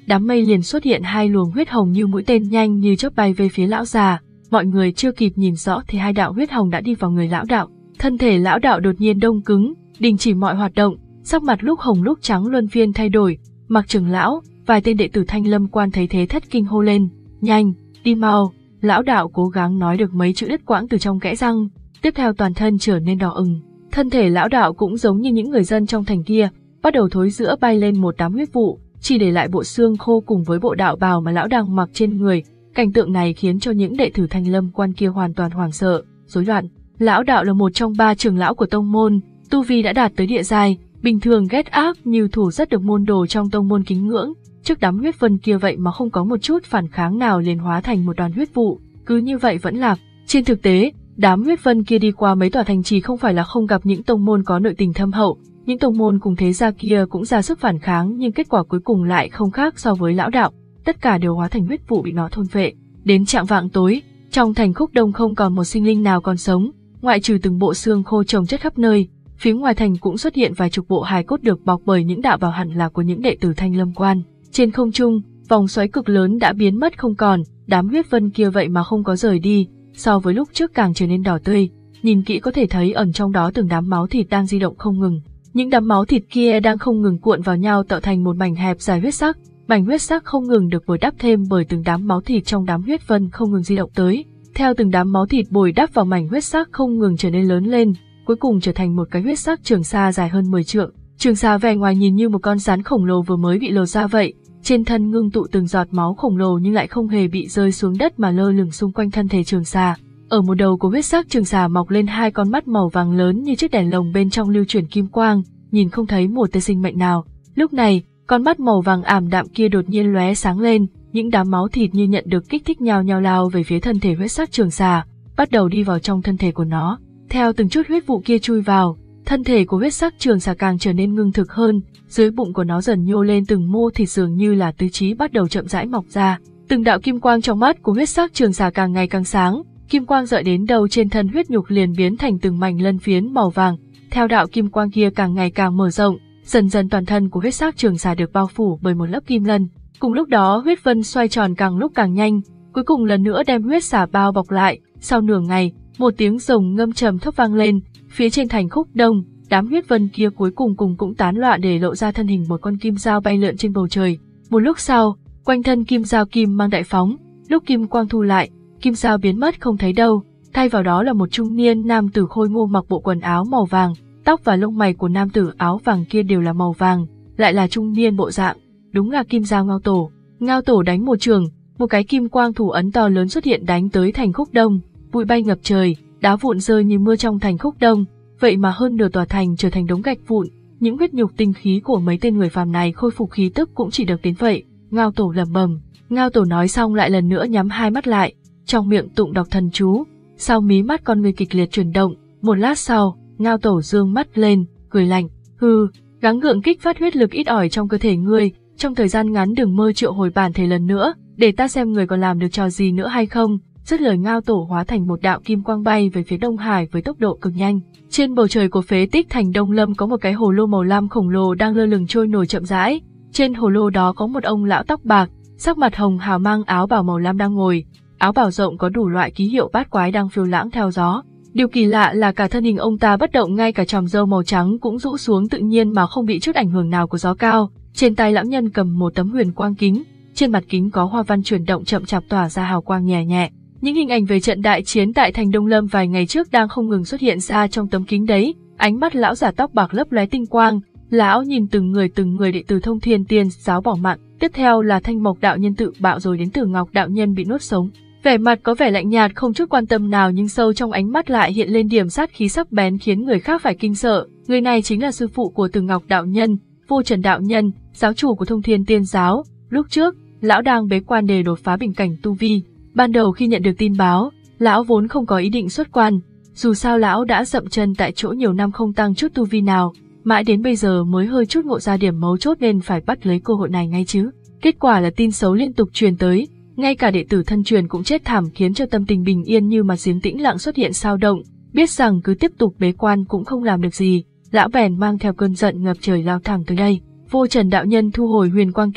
đám mây liền xuất hiện hai luồng huyết hồng như mũi tên nhanh như chớp bay về phía lão già. Mọi người chưa kịp nhìn rõ thì hai đạo huyết hồng đã đi vào người lão đạo. Thân thể lão đạo đột nhiên đông cứng, đình chỉ mọi hoạt động, sắc mặt lúc hồng lúc trắng luân phiên thay đổi. Mặc trưởng lão, vài tên đệ tử Thanh Lâm Quan thấy thế thất kinh hô lên, nhanh, đi mau. Lão đạo cố gắng nói được mấy chữ đứt quãng từ trong kẽ răng, tiếp theo toàn thân trở nên đỏ ửng. Thân thể lão đạo cũng giống như những người dân trong thành kia, bắt đầu thối rữa bay lên một đám huyết vụ, chỉ để lại bộ xương khô cùng với bộ đạo bào mà lão đang mặc trên người. Cảnh tượng này khiến cho những đệ tử Thanh Lâm Quan kia hoàn toàn hoảng sợ, rối loạn. Lão đạo là một trong ba trưởng lão của tông môn, tu vi đã đạt tới địa giai, bình thường ghét ác như thủ rất được môn đồ trong tông môn kính ngưỡng. Trước đám huyết vân kia vậy mà không có một chút phản kháng nào, liền hóa thành một đoàn huyết vụ, cứ như vậy vẫn lạc. Trên thực tế, đám huyết vân kia đi qua mấy tòa thành trì không phải là không gặp những tông môn có nội tình thâm hậu, những tông môn cùng thế gia kia cũng ra sức phản kháng, nhưng kết quả cuối cùng lại không khác so với lão đạo, tất cả đều hóa thành huyết vụ bị nó thôn phệ. Đến chạng vạng tối, trong thành Khúc Đông không còn một sinh linh nào còn sống, ngoại trừ từng bộ xương khô chồng chất khắp nơi. Phía ngoài thành cũng xuất hiện vài chục bộ hài cốt được bọc bởi những đạo bào hẳn là của những đệ tử Thanh Lâm Quan. Trên không trung, vòng xoáy cực lớn đã biến mất không còn, đám huyết vân kia vậy mà không có rời đi, so với lúc trước càng trở nên đỏ tươi. Nhìn kỹ có thể thấy ẩn trong đó từng đám máu thịt đang di động không ngừng. Những đám máu thịt kia đang không ngừng cuộn vào nhau tạo thành một mảnh hẹp dài huyết sắc. Mảnh huyết sắc không ngừng được bồi đắp thêm bởi từng đám máu thịt trong đám huyết vân không ngừng di động tới. Theo từng đám máu thịt bồi đắp vào mảnh huyết sắc không ngừng trở nên lớn lên, cuối cùng trở thành một cái huyết sắc trường sa dài hơn mười trượng. Trường sa vẻ ngoài nhìn như một con rắn khổng lồ vừa mới bị lột ra vậy, trên thân ngưng tụ từng giọt máu khổng lồ nhưng lại không hề bị rơi xuống đất mà lơ lửng xung quanh thân thể trường sa. Ở một đầu của huyết sắc trường sa mọc lên hai con mắt màu vàng lớn như chiếc đèn lồng, bên trong lưu chuyển kim quang, nhìn không thấy một tia sinh mệnh nào. Lúc này, con mắt màu vàng ảm đạm kia đột nhiên lóe sáng lên, những đám máu thịt như nhận được kích thích nhao nhao lao về phía thân thể huyết sắc trường sa, bắt đầu đi vào trong thân thể của nó. Theo từng chút huyết vụ kia chui vào, thân thể của huyết sắc trường xà càng trở nên ngưng thực hơn, dưới bụng của nó dần nhô lên từng mô thịt dường như là tứ chí bắt đầu chậm rãi mọc ra. Từng đạo kim quang trong mắt của huyết sắc trường xà càng ngày càng sáng, kim quang rọi đến đâu trên thân huyết nhục liền biến thành từng mảnh lân phiến màu vàng. Theo đạo kim quang kia càng ngày càng mở rộng, dần dần toàn thân của huyết sắc trường xà được bao phủ bởi một lớp kim lân. Cùng lúc đó huyết vân xoay tròn càng lúc càng nhanh, cuối cùng lần nữa đem huyết xà bao bọc lại. Sau nửa ngày, một tiếng rồng ngâm trầm thấp vang lên, phía trên thành Khúc Đông, đám huyết vân kia cuối cùng cùng cũng tán loạn để lộ ra thân hình một con kim dao bay lượn trên bầu trời. Một lúc sau, quanh thân kim dao kim mang đại phóng, lúc kim quang thu lại, kim dao biến mất không thấy đâu, thay vào đó là một trung niên nam tử khôi ngô mặc bộ quần áo màu vàng, tóc và lông mày của nam tử áo vàng kia đều là màu vàng, lại là trung niên bộ dạng, đúng là Kim Dao Ngao Tổ. Ngao Tổ đánh một trường, một cái kim quang thủ ấn to lớn xuất hiện đánh tới thành Khúc Đông, bụi bay ngập trời, đá vụn rơi như mưa trong thành Khúc Đông, vậy mà hơn nửa tòa thành trở thành đống gạch vụn. Những huyết nhục tinh khí của mấy tên người phàm này khôi phục khí tức cũng chỉ được đến vậy. Ngao Tổ lẩm bẩm. Ngao Tổ nói xong lại lần nữa nhắm hai mắt lại, trong miệng tụng đọc thần chú. Sau mí mắt con người kịch liệt chuyển động, một lát sau, Ngao Tổ dương mắt lên, cười lạnh, hừ, gắng gượng kích phát huyết lực ít ỏi trong cơ thể ngươi, trong thời gian ngắn đừng mơ triệu hồi bản thể lần nữa, để ta xem người còn làm được trò gì nữa hay không. Dứt lời Ngao Tổ hóa thành một đạo kim quang bay về phía Đông Hải với tốc độ cực nhanh. Trên bầu trời của phế tích thành Đông Lâm có một cái hồ lô màu lam khổng lồ đang lơ lửng trôi nổi chậm rãi. Trên hồ lô đó có một ông lão tóc bạc, sắc mặt hồng hào mang áo bào màu lam đang ngồi. Áo bào rộng có đủ loại ký hiệu bát quái đang phiêu lãng theo gió. Điều kỳ lạ là cả thân hình ông ta bất động, ngay cả chòm râu màu trắng cũng rũ xuống tự nhiên mà không bị chút ảnh hưởng nào của gió cao. Trên tay lão nhân cầm một tấm huyền quang kính, trên mặt kính có hoa văn chuyển động chậm chạp tỏa ra hào quang nhẹ nhẹ. Những hình ảnh về trận đại chiến tại thành Đông Lâm vài ngày trước đang không ngừng xuất hiện ra trong tấm kính đấy. Ánh mắt lão giả tóc bạc lấp lóe tinh quang, lão nhìn từng người từng người đệ tử Thông Thiên Tiên giáo bỏ mạng. Tiếp theo là Thanh Mộc đạo nhân tự bạo, rồi đến Tử Ngọc đạo nhân bị nuốt sống. Vẻ mặt có vẻ lạnh nhạt không chút quan tâm nào, nhưng sâu trong ánh mắt lại hiện lên điểm sát khí sắc bén khiến người khác phải kinh sợ. Người này chính là sư phụ của Tử Ngọc đạo nhân, Vô Trần đạo nhân, giáo chủ của Thông Thiên Tiên giáo. Lúc trước, lão đang bế quan để đột phá bình cảnh tu vi. Ban đầu khi nhận được tin báo, lão vốn không có ý định xuất quan, dù sao lão đã dậm chân tại chỗ nhiều năm không tăng chút tu vi nào, mãi đến bây giờ mới hơi chút ngộ ra điểm mấu chốt nên phải bắt lấy cơ hội này ngay chứ. Kết quả là tin xấu liên tục truyền tới, ngay cả đệ tử thân truyền cũng chết thảm, khiến cho tâm tình bình yên như mặt giếng tĩnh lặng xuất hiện sao động. Biết rằng cứ tiếp tục bế quan cũng không làm được gì, lão bèn mang theo cơn giận ngập trời lao thẳng tới đây. Vô Trần đạo nhân thu hồi huyền quang kính,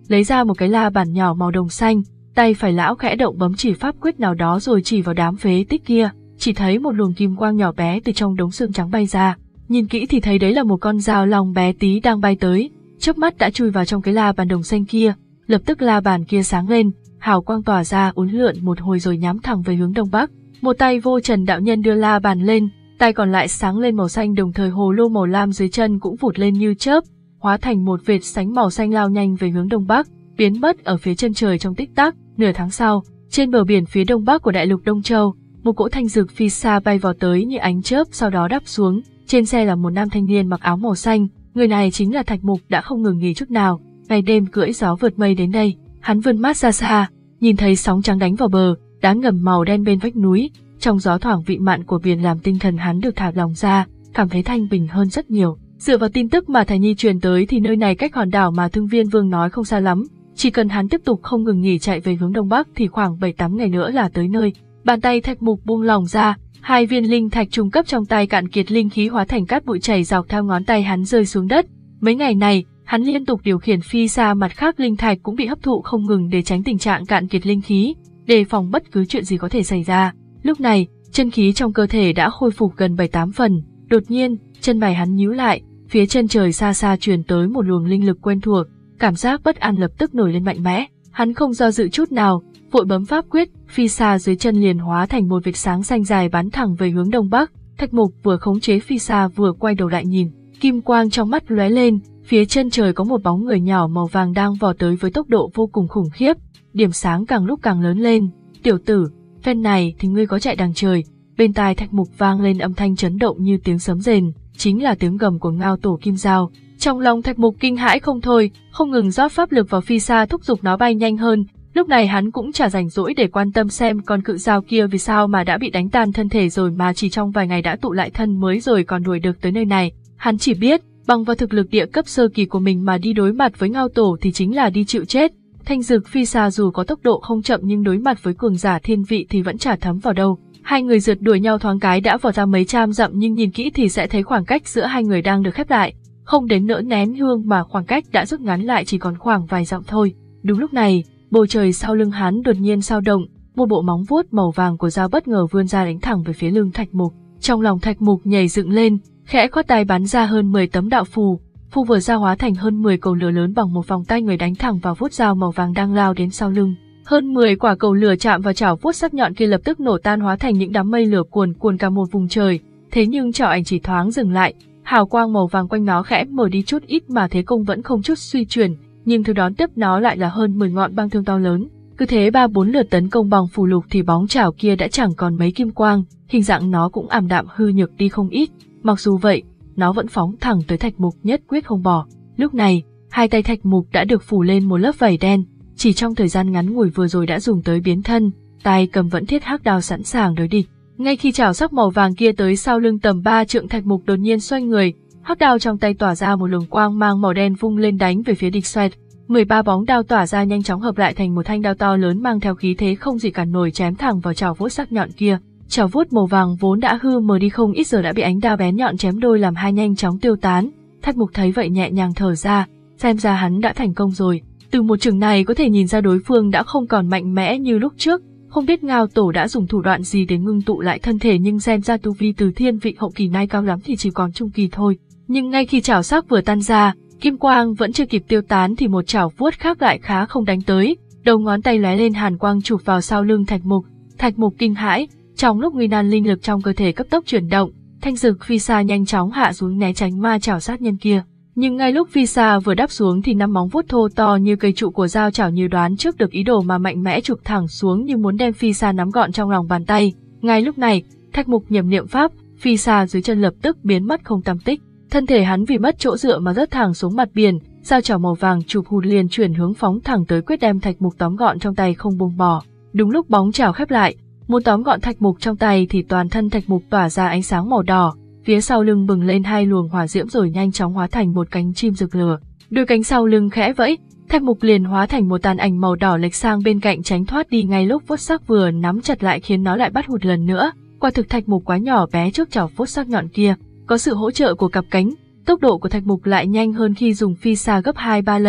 lấy ra một cái la bàn nhỏ màu đồng xanh, tay phải lão khẽ động bấm chỉ pháp quyết nào đó rồi chỉ vào đám phế tích kia, chỉ thấy một luồng kim quang nhỏ bé từ trong đống xương trắng bay ra, nhìn kỹ thì thấy đấy là một con dao long bé tí đang bay tới, chớp mắt đã chui vào trong cái la bàn đồng xanh kia, lập tức la bàn kia sáng lên, hào quang tỏa ra uốn lượn một hồi rồi nhắm thẳng về hướng đông bắc. Một tay Vô Trần đạo nhân đưa la bàn lên, tay còn lại sáng lên màu xanh, đồng thời hồ lô màu lam dưới chân cũng vụt lên như chớp, hóa thành một vệt sánh màu xanh lao nhanh về hướng đông bắc, biến mất ở phía chân trời trong tích tắc. Nửa tháng sau, trên bờ biển phía đông bắc của đại lục Đông Châu, một cỗ thanh dược phi xa bay vào tới như ánh chớp, sau đó đáp xuống. Trên xe là một nam thanh niên mặc áo màu xanh, người này chính là Thạch Mục, đã không ngừng nghỉ chút nào, ngày đêm cưỡi gió vượt mây đến đây. Hắn vươn mắt ra xa, nhìn thấy sóng trắng đánh vào bờ, đá ngầm màu đen bên vách núi, trong gió thoảng vị mặn của biển làm tinh thần hắn được thả lòng ra, cảm thấy thanh bình hơn rất nhiều. Dựa vào tin tức mà Thái Nhi truyền tới thì nơi này cách hòn đảo mà Thương Viên Vương nói không xa lắm, chỉ cần hắn tiếp tục không ngừng nghỉ chạy về hướng đông bắc thì khoảng bảy tám ngày nữa là tới nơi. Bàn tay Thạch Mục buông lỏng ra, hai viên linh thạch trung cấp trong tay cạn kiệt, linh khí hóa thành cát bụi chảy dọc theo ngón tay hắn rơi xuống đất. Mấy ngày này, hắn liên tục điều khiển phi xa, mặt khác linh thạch cũng bị hấp thụ không ngừng để tránh tình trạng cạn kiệt linh khí, đề phòng bất cứ chuyện gì có thể xảy ra. Lúc này, chân khí trong cơ thể đã khôi phục gần bảy tám phần, đột nhiên, chân mày hắn nhíu lại, phía chân trời xa xa truyền tới một luồng linh lực quen thuộc, cảm giác bất an lập tức nổi lên mạnh mẽ, hắn không do dự chút nào, vội bấm pháp quyết, phi xa dưới chân liền hóa thành một vệt sáng xanh dài bắn thẳng về hướng đông bắc. Thạch Mục vừa khống chế phi xa vừa quay đầu lại nhìn, kim quang trong mắt lóe lên, phía chân trời có một bóng người nhỏ màu vàng đang vò tới với tốc độ vô cùng khủng khiếp, điểm sáng càng lúc càng lớn lên. Tiểu tử, phen này thì ngươi có chạy đằng trời. Bên tai Thạch Mục vang lên âm thanh chấn động như tiếng sấm rền, chính là tiếng gầm của Ngao Tổ Kim Dao. Trong lòng Thạch Mục kinh hãi không thôi, không ngừng rót pháp lực vào phi xa thúc giục nó bay nhanh hơn. Lúc này hắn cũng chả rảnh rỗi để quan tâm xem con cự dao kia vì sao mà đã bị đánh tan thân thể rồi mà chỉ trong vài ngày đã tụ lại thân mới rồi còn đuổi được tới nơi này. Hắn chỉ biết, bằng vào thực lực địa cấp sơ kỳ của mình mà đi đối mặt với Ngao Tổ thì chính là đi chịu chết. Thanh dược phi xa dù có tốc độ không chậm nhưng đối mặt với cường giả thiên vị thì vẫn chả thấm vào đâu. Hai người rượt đuổi nhau thoáng cái đã vọt ra mấy trăm dặm, nhưng nhìn kỹ thì sẽ thấy khoảng cách giữa hai người đang được khép lại, không đến nỡ nén hương mà khoảng cách đã rút ngắn lại chỉ còn khoảng vài dặm thôi. Đúng lúc này, bầu trời sau lưng hắn đột nhiên dao động, một bộ móng vuốt màu vàng của dao bất ngờ vươn ra đánh thẳng về phía lưng Thạch Mục. Trong lòng Thạch Mục nhảy dựng lên, khẽ khoát tay bắn ra hơn mười tấm đạo phù, phù vừa ra hóa thành hơn mười cầu lửa lớn bằng một vòng tay người đánh thẳng vào vuốt dao màu vàng đang lao đến sau lưng. Hơn mười quả cầu lửa chạm vào chảo vuốt sắc nhọn kia lập tức nổ tan hóa thành những đám mây lửa cuồn cuồn cả một vùng trời. Thế nhưng chảo ảnh chỉ thoáng dừng lại, hào quang màu vàng quanh nó khẽ mở đi chút ít mà thế công vẫn không chút suy chuyển, nhưng thứ đón tiếp nó lại là hơn mười ngọn băng thương to lớn. Cứ thế ba bốn lượt tấn công bằng phù lục thì bóng chảo kia đã chẳng còn mấy kim quang, hình dạng nó cũng ảm đạm hư nhược đi không ít. Mặc dù vậy, nó vẫn phóng thẳng tới Thạch Mục nhất quyết không bỏ. Lúc này, hai tay Thạch Mục đã được phủ lên một lớp vảy đen, chỉ trong thời gian ngắn ngủi vừa rồi đã dùng tới biến thân, tay cầm vẫn thiết hắc đao sẵn sàng đối địch. Ngay khi chảo sắc màu vàng kia tới sau lưng tầm ba trượng, Thạch Mục đột nhiên xoay người, hắc đao trong tay tỏa ra một luồng quang mang màu đen vung lên đánh về phía địch xoẹt. mười ba bóng đao tỏa ra nhanh chóng hợp lại thành một thanh đao to lớn mang theo khí thế không gì cản nổi chém thẳng vào chảo vuốt sắc nhọn kia. Chảo vuốt màu vàng vốn đã hư mờ đi không ít giờ đã bị ánh đao bén nhọn chém đôi làm hai nhanh chóng tiêu tán. Thạch Mục thấy vậy nhẹ nhàng thở ra, xem ra hắn đã thành công rồi. Từ một chừng này có thể nhìn ra đối phương đã không còn mạnh mẽ như lúc trước, không biết Ngao Tổ đã dùng thủ đoạn gì để ngưng tụ lại thân thể, nhưng xem ra tu vi từ thiên vị hậu kỳ nay cao lắm thì chỉ còn trung kỳ thôi. Nhưng ngay khi chảo sắc vừa tan ra, kim quang vẫn chưa kịp tiêu tán thì một chảo vuốt khác lại khá không đánh tới, đầu ngón tay lóe lên hàn quang chụp vào sau lưng Thạch Mục. Thạch Mục kinh hãi, trong lúc nguy nan linh lực trong cơ thể cấp tốc chuyển động, thanh dược phi xa nhanh chóng hạ xuống né tránh ma chảo sát nhân kia. Nhưng ngay lúc phi xa vừa đáp xuống thì năm móng vuốt thô to như cây trụ của dao chảo như đoán trước được ý đồ mà mạnh mẽ chụp thẳng xuống như muốn đem phi xa nắm gọn trong lòng bàn tay. Ngay lúc này, Thạch Mục nhầm niệm pháp, phi xa dưới chân lập tức biến mất không tăm tích. Thân thể hắn vì mất chỗ dựa mà rớt thẳng xuống mặt biển, dao chảo màu vàng chụp hụt liền chuyển hướng phóng thẳng tới quyết đem Thạch Mục tóm gọn trong tay không buông bỏ. Đúng lúc bóng chảo khép lại, muốn tóm gọn Thạch Mục trong tay thì toàn thân Thạch Mục tỏa ra ánh sáng màu đỏ, phía sau lưng bừng lên hai luồng hỏa diễm rồi nhanh chóng hóa thành một cánh chim rực lửa. Đôi cánh sau lưng khẽ vẫy, Thạch Mục liền hóa thành một tàn ảnh màu đỏ lệch sang bên cạnh tránh thoát đi ngay lúc vuốt sắc vừa nắm chặt lại khiến nó lại bắt hụt lần nữa. Quả thực Thạch Mục quá nhỏ bé trước chảo vuốt sắc nhọn kia, có sự hỗ trợ của cặp cánh, tốc độ của Thạch Mục lại nhanh hơn khi dùng phi xa gấp hai ba lần.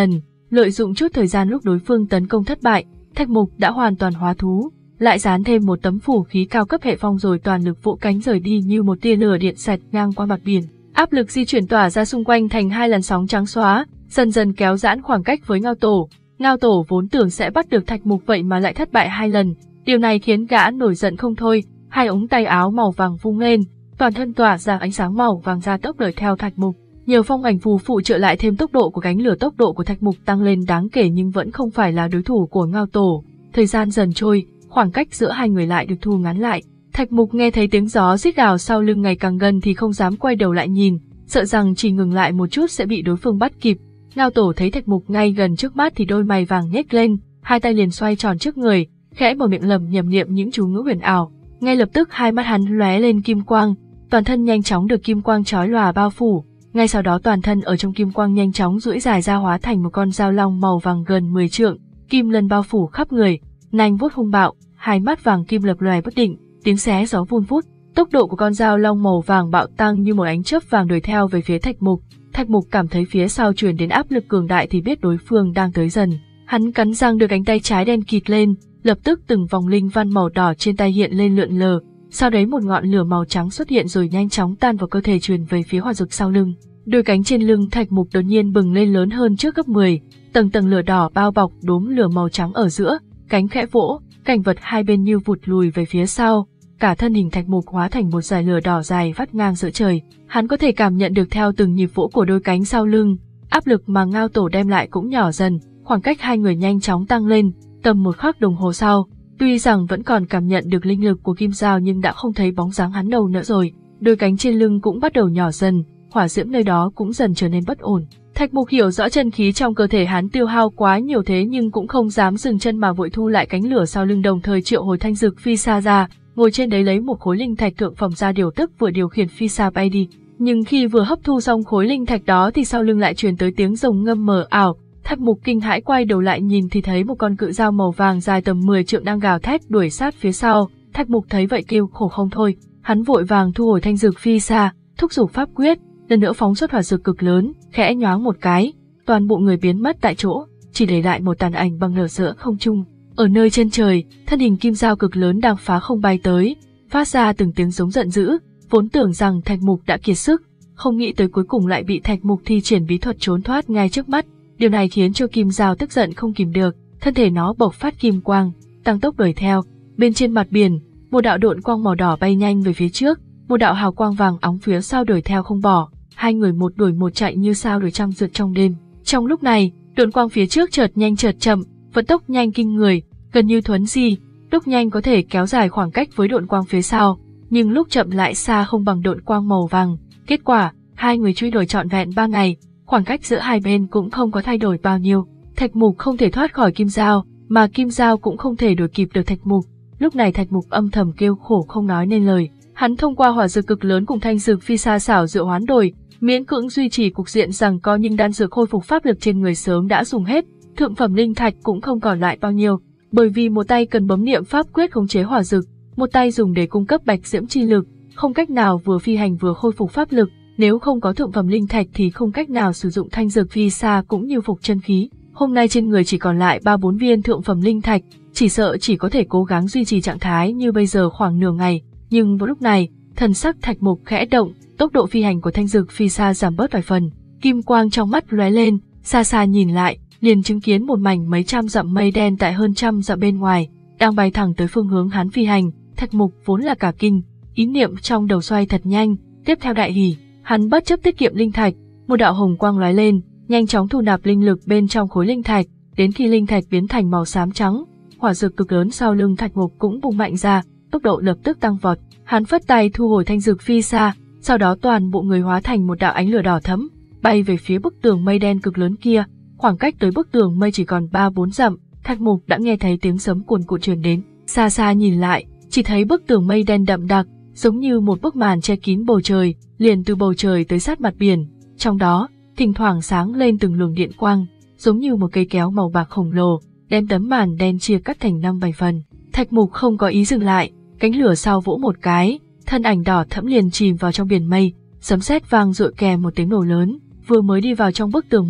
Lợi dụng chút thời gian lúc đối phương tấn công thất bại, Thạch Mục đã hoàn toàn hóa thú, lại dán thêm một tấm phủ khí cao cấp hệ phong rồi toàn lực vỗ cánh rời đi như một tia lửa điện xẹt ngang qua mặt biển. Áp lực di chuyển tỏa ra xung quanh thành hai làn sóng trắng xóa, dần dần kéo giãn khoảng cách với Ngao Tổ. Ngao Tổ vốn tưởng sẽ bắt được Thạch Mục vậy mà lại thất bại hai lần, điều này khiến gã nổi giận không thôi, hai ống tay áo màu vàng vung lên, toàn thân tỏa ra ánh sáng màu vàng ra tốc đuổi theo Thạch Mục. Nhiều phong ảnh phù phụ trợ lại thêm tốc độ của cánh lửa, tốc độ của Thạch Mục tăng lên đáng kể nhưng vẫn không phải là đối thủ của Ngao Tổ. Thời gian dần trôi, khoảng cách giữa hai người lại được thu ngắn lại. Thạch Mục nghe thấy tiếng gió rít gào sau lưng ngày càng gần thì không dám quay đầu lại nhìn, sợ rằng chỉ ngừng lại một chút sẽ bị đối phương bắt kịp. Ngao Tổ thấy Thạch Mục ngay gần trước mắt thì đôi mày vàng nhếch lên, hai tay liền xoay tròn trước người, khẽ mở miệng lẩm nhẩm niệm những chú ngữ huyền ảo. Ngay lập tức hai mắt hắn lóe lên kim quang, toàn thân nhanh chóng được kim quang chói lòa bao phủ. Ngay sau đó toàn thân ở trong kim quang nhanh chóng duỗi dài ra hóa thành một con dao long màu vàng gần mười trượng, kim lân bao phủ khắp người, nanh vuốt hung bạo, hai mắt vàng kim lập lòe bất định, tiếng xé gió vun vút. Tốc độ của con dao long màu vàng bạo tăng như một ánh chớp vàng đuổi theo về phía Thạch Mục. Thạch Mục cảm thấy phía sau truyền đến áp lực cường đại thì biết đối phương đang tới dần. Hắn cắn răng đưa cánh tay trái đen kịt lên, lập tức từng vòng linh văn màu đỏ trên tay hiện lên lượn lờ. Sau đấy một ngọn lửa màu trắng xuất hiện rồi nhanh chóng tan vào cơ thể truyền về phía hỏa dực sau lưng. Đôi cánh trên lưng Thạch Mục đột nhiên bừng lên lớn hơn trước gấp mười, tầng tầng lửa đỏ bao bọc đốm lửa màu trắng ở giữa, cánh khẽ vỗ, cảnh vật hai bên như vụt lùi về phía sau, cả thân hình Thạch Mục hóa thành một dải lửa đỏ dài vắt ngang giữa trời. Hắn có thể cảm nhận được theo từng nhịp vỗ của đôi cánh sau lưng, áp lực mà Ngao Tổ đem lại cũng nhỏ dần, khoảng cách hai người nhanh chóng tăng lên, tầm một khắc đồng hồ sau. Tuy rằng vẫn còn cảm nhận được linh lực của Kim Dao nhưng đã không thấy bóng dáng hắn đâu nữa rồi, đôi cánh trên lưng cũng bắt đầu nhỏ dần, hỏa diễm nơi đó cũng dần trở nên bất ổn. Thạch Mục hiểu rõ chân khí trong cơ thể hắn tiêu hao quá nhiều thế nhưng cũng không dám dừng chân mà vội thu lại cánh lửa sau lưng, đồng thời triệu hồi thanh dực phi sa ra, ngồi trên đấy lấy một khối linh thạch thượng phẩm ra điều tức vừa điều khiển phi sa bay đi. Nhưng khi vừa hấp thu xong khối linh thạch đó thì sau lưng lại truyền tới tiếng rồng ngâm mờ ảo. Thạch Mục kinh hãi quay đầu lại nhìn thì thấy một con cự dao màu vàng dài tầm mười trượng đang gào thét đuổi sát phía sau. Thạch Mục thấy vậy kêu khổ không thôi, hắn vội vàng thu hồi thanh dược phi sa, thúc giục pháp quyết, lần nữa phóng xuất hỏa dược cực lớn, khẽ nhoáng một cái, toàn bộ người biến mất tại chỗ, chỉ để lại một tàn ảnh bằng lửa giữa không trung. Ở nơi chân trời, thân hình kim dao cực lớn đang phá không bay tới, phát ra từng tiếng giống giận dữ, vốn tưởng rằng Thạch Mục đã kiệt sức, không nghĩ tới cuối cùng lại bị Thạch Mục thi triển bí thuật trốn thoát ngay trước mắt. Điều này khiến cho kim dao tức giận không kìm được, thân thể nó bộc phát kim quang, tăng tốc đuổi theo. Bên trên mặt biển, một đạo độn quang màu đỏ bay nhanh về phía trước, một đạo hào quang vàng óng phía sau đuổi theo không bỏ. Hai người một đuổi một chạy như sao đuổi trăng rượt trong đêm. Trong lúc này, độn quang phía trước chợt nhanh chợt chậm, vận tốc nhanh kinh người, gần như thuấn di, lúc nhanh có thể kéo dài khoảng cách với độn quang phía sau, nhưng lúc chậm lại xa không bằng độn quang màu vàng. Kết quả, hai người truy đuổi trọn vẹn ba ngày, khoảng cách giữa hai bên cũng không có thay đổi bao nhiêu. Thạch Mục không thể thoát khỏi kim dao, mà kim dao cũng không thể đuổi kịp được Thạch Mục. Lúc này Thạch Mục âm thầm kêu khổ không nói nên lời. Hắn thông qua hỏa dược cực lớn cùng thanh dược phi sa xảo diệu hoán đổi, miễn cưỡng duy trì cục diện rằng có nhưng đan dược khôi phục pháp lực trên người sớm đã dùng hết, thượng phẩm linh thạch cũng không còn lại bao nhiêu, bởi vì một tay cần bấm niệm pháp quyết khống chế hỏa dược, một tay dùng để cung cấp bạch diễm chi lực, không cách nào vừa phi hành vừa khôi phục pháp lực. Nếu không có thượng phẩm linh thạch thì không cách nào sử dụng thanh dược phi sa cũng như phục chân khí. Hôm nay trên người chỉ còn lại ba bốn viên thượng phẩm linh thạch, chỉ sợ chỉ có thể cố gắng duy trì trạng thái như bây giờ khoảng nửa ngày. Nhưng vào lúc này, thần sắc Thạch Mục khẽ động, tốc độ phi hành của thanh dược phi sa giảm bớt vài phần. Kim quang trong mắt lóe lên, xa xa nhìn lại, liền chứng kiến một mảnh mấy trăm dặm mây đen tại hơn trăm dặm bên ngoài, đang bay thẳng tới phương hướng hắn phi hành. Thạch Mục vốn là cả kinh, ý niệm trong đầu xoay thật nhanh, tiếp theo đại hỉ. Hắn bất chấp tiết kiệm linh thạch, một đạo hồng quang lóe lên, nhanh chóng thu nạp linh lực bên trong khối linh thạch, đến khi linh thạch biến thành màu xám trắng, hỏa dược cực lớn sau lưng Thạch Mục cũng bùng mạnh ra, tốc độ lập tức tăng vọt. Hắn phất tay thu hồi thanh dược phi sa, sau đó toàn bộ người hóa thành một đạo ánh lửa đỏ thẫm, bay về phía bức tường mây đen cực lớn kia. Khoảng cách tới bức tường mây chỉ còn ba bốn dặm, Thạch Mục đã nghe thấy tiếng sấm cuồn cuộn truyền đến. Xa xa nhìn lại, chỉ thấy bức tường mây đen đậm đặc, giống như một bức màn che kín bầu trời, liền từ bầu trời tới sát mặt biển. Trong đó, thỉnh thoảng sáng lên từng luồng điện quang, giống như một cây kéo màu bạc khổng lồ, đem tấm màn đen chia cắt thành năm bảy phần. Thạch Mục không có ý dừng lại, cánh lửa sau vỗ một cái, thân ảnh đỏ thẫm liền chìm vào trong biển mây, sấm sét vang dội kèm một tiếng nổ lớn. Vừa mới đi vào trong bức tường mây,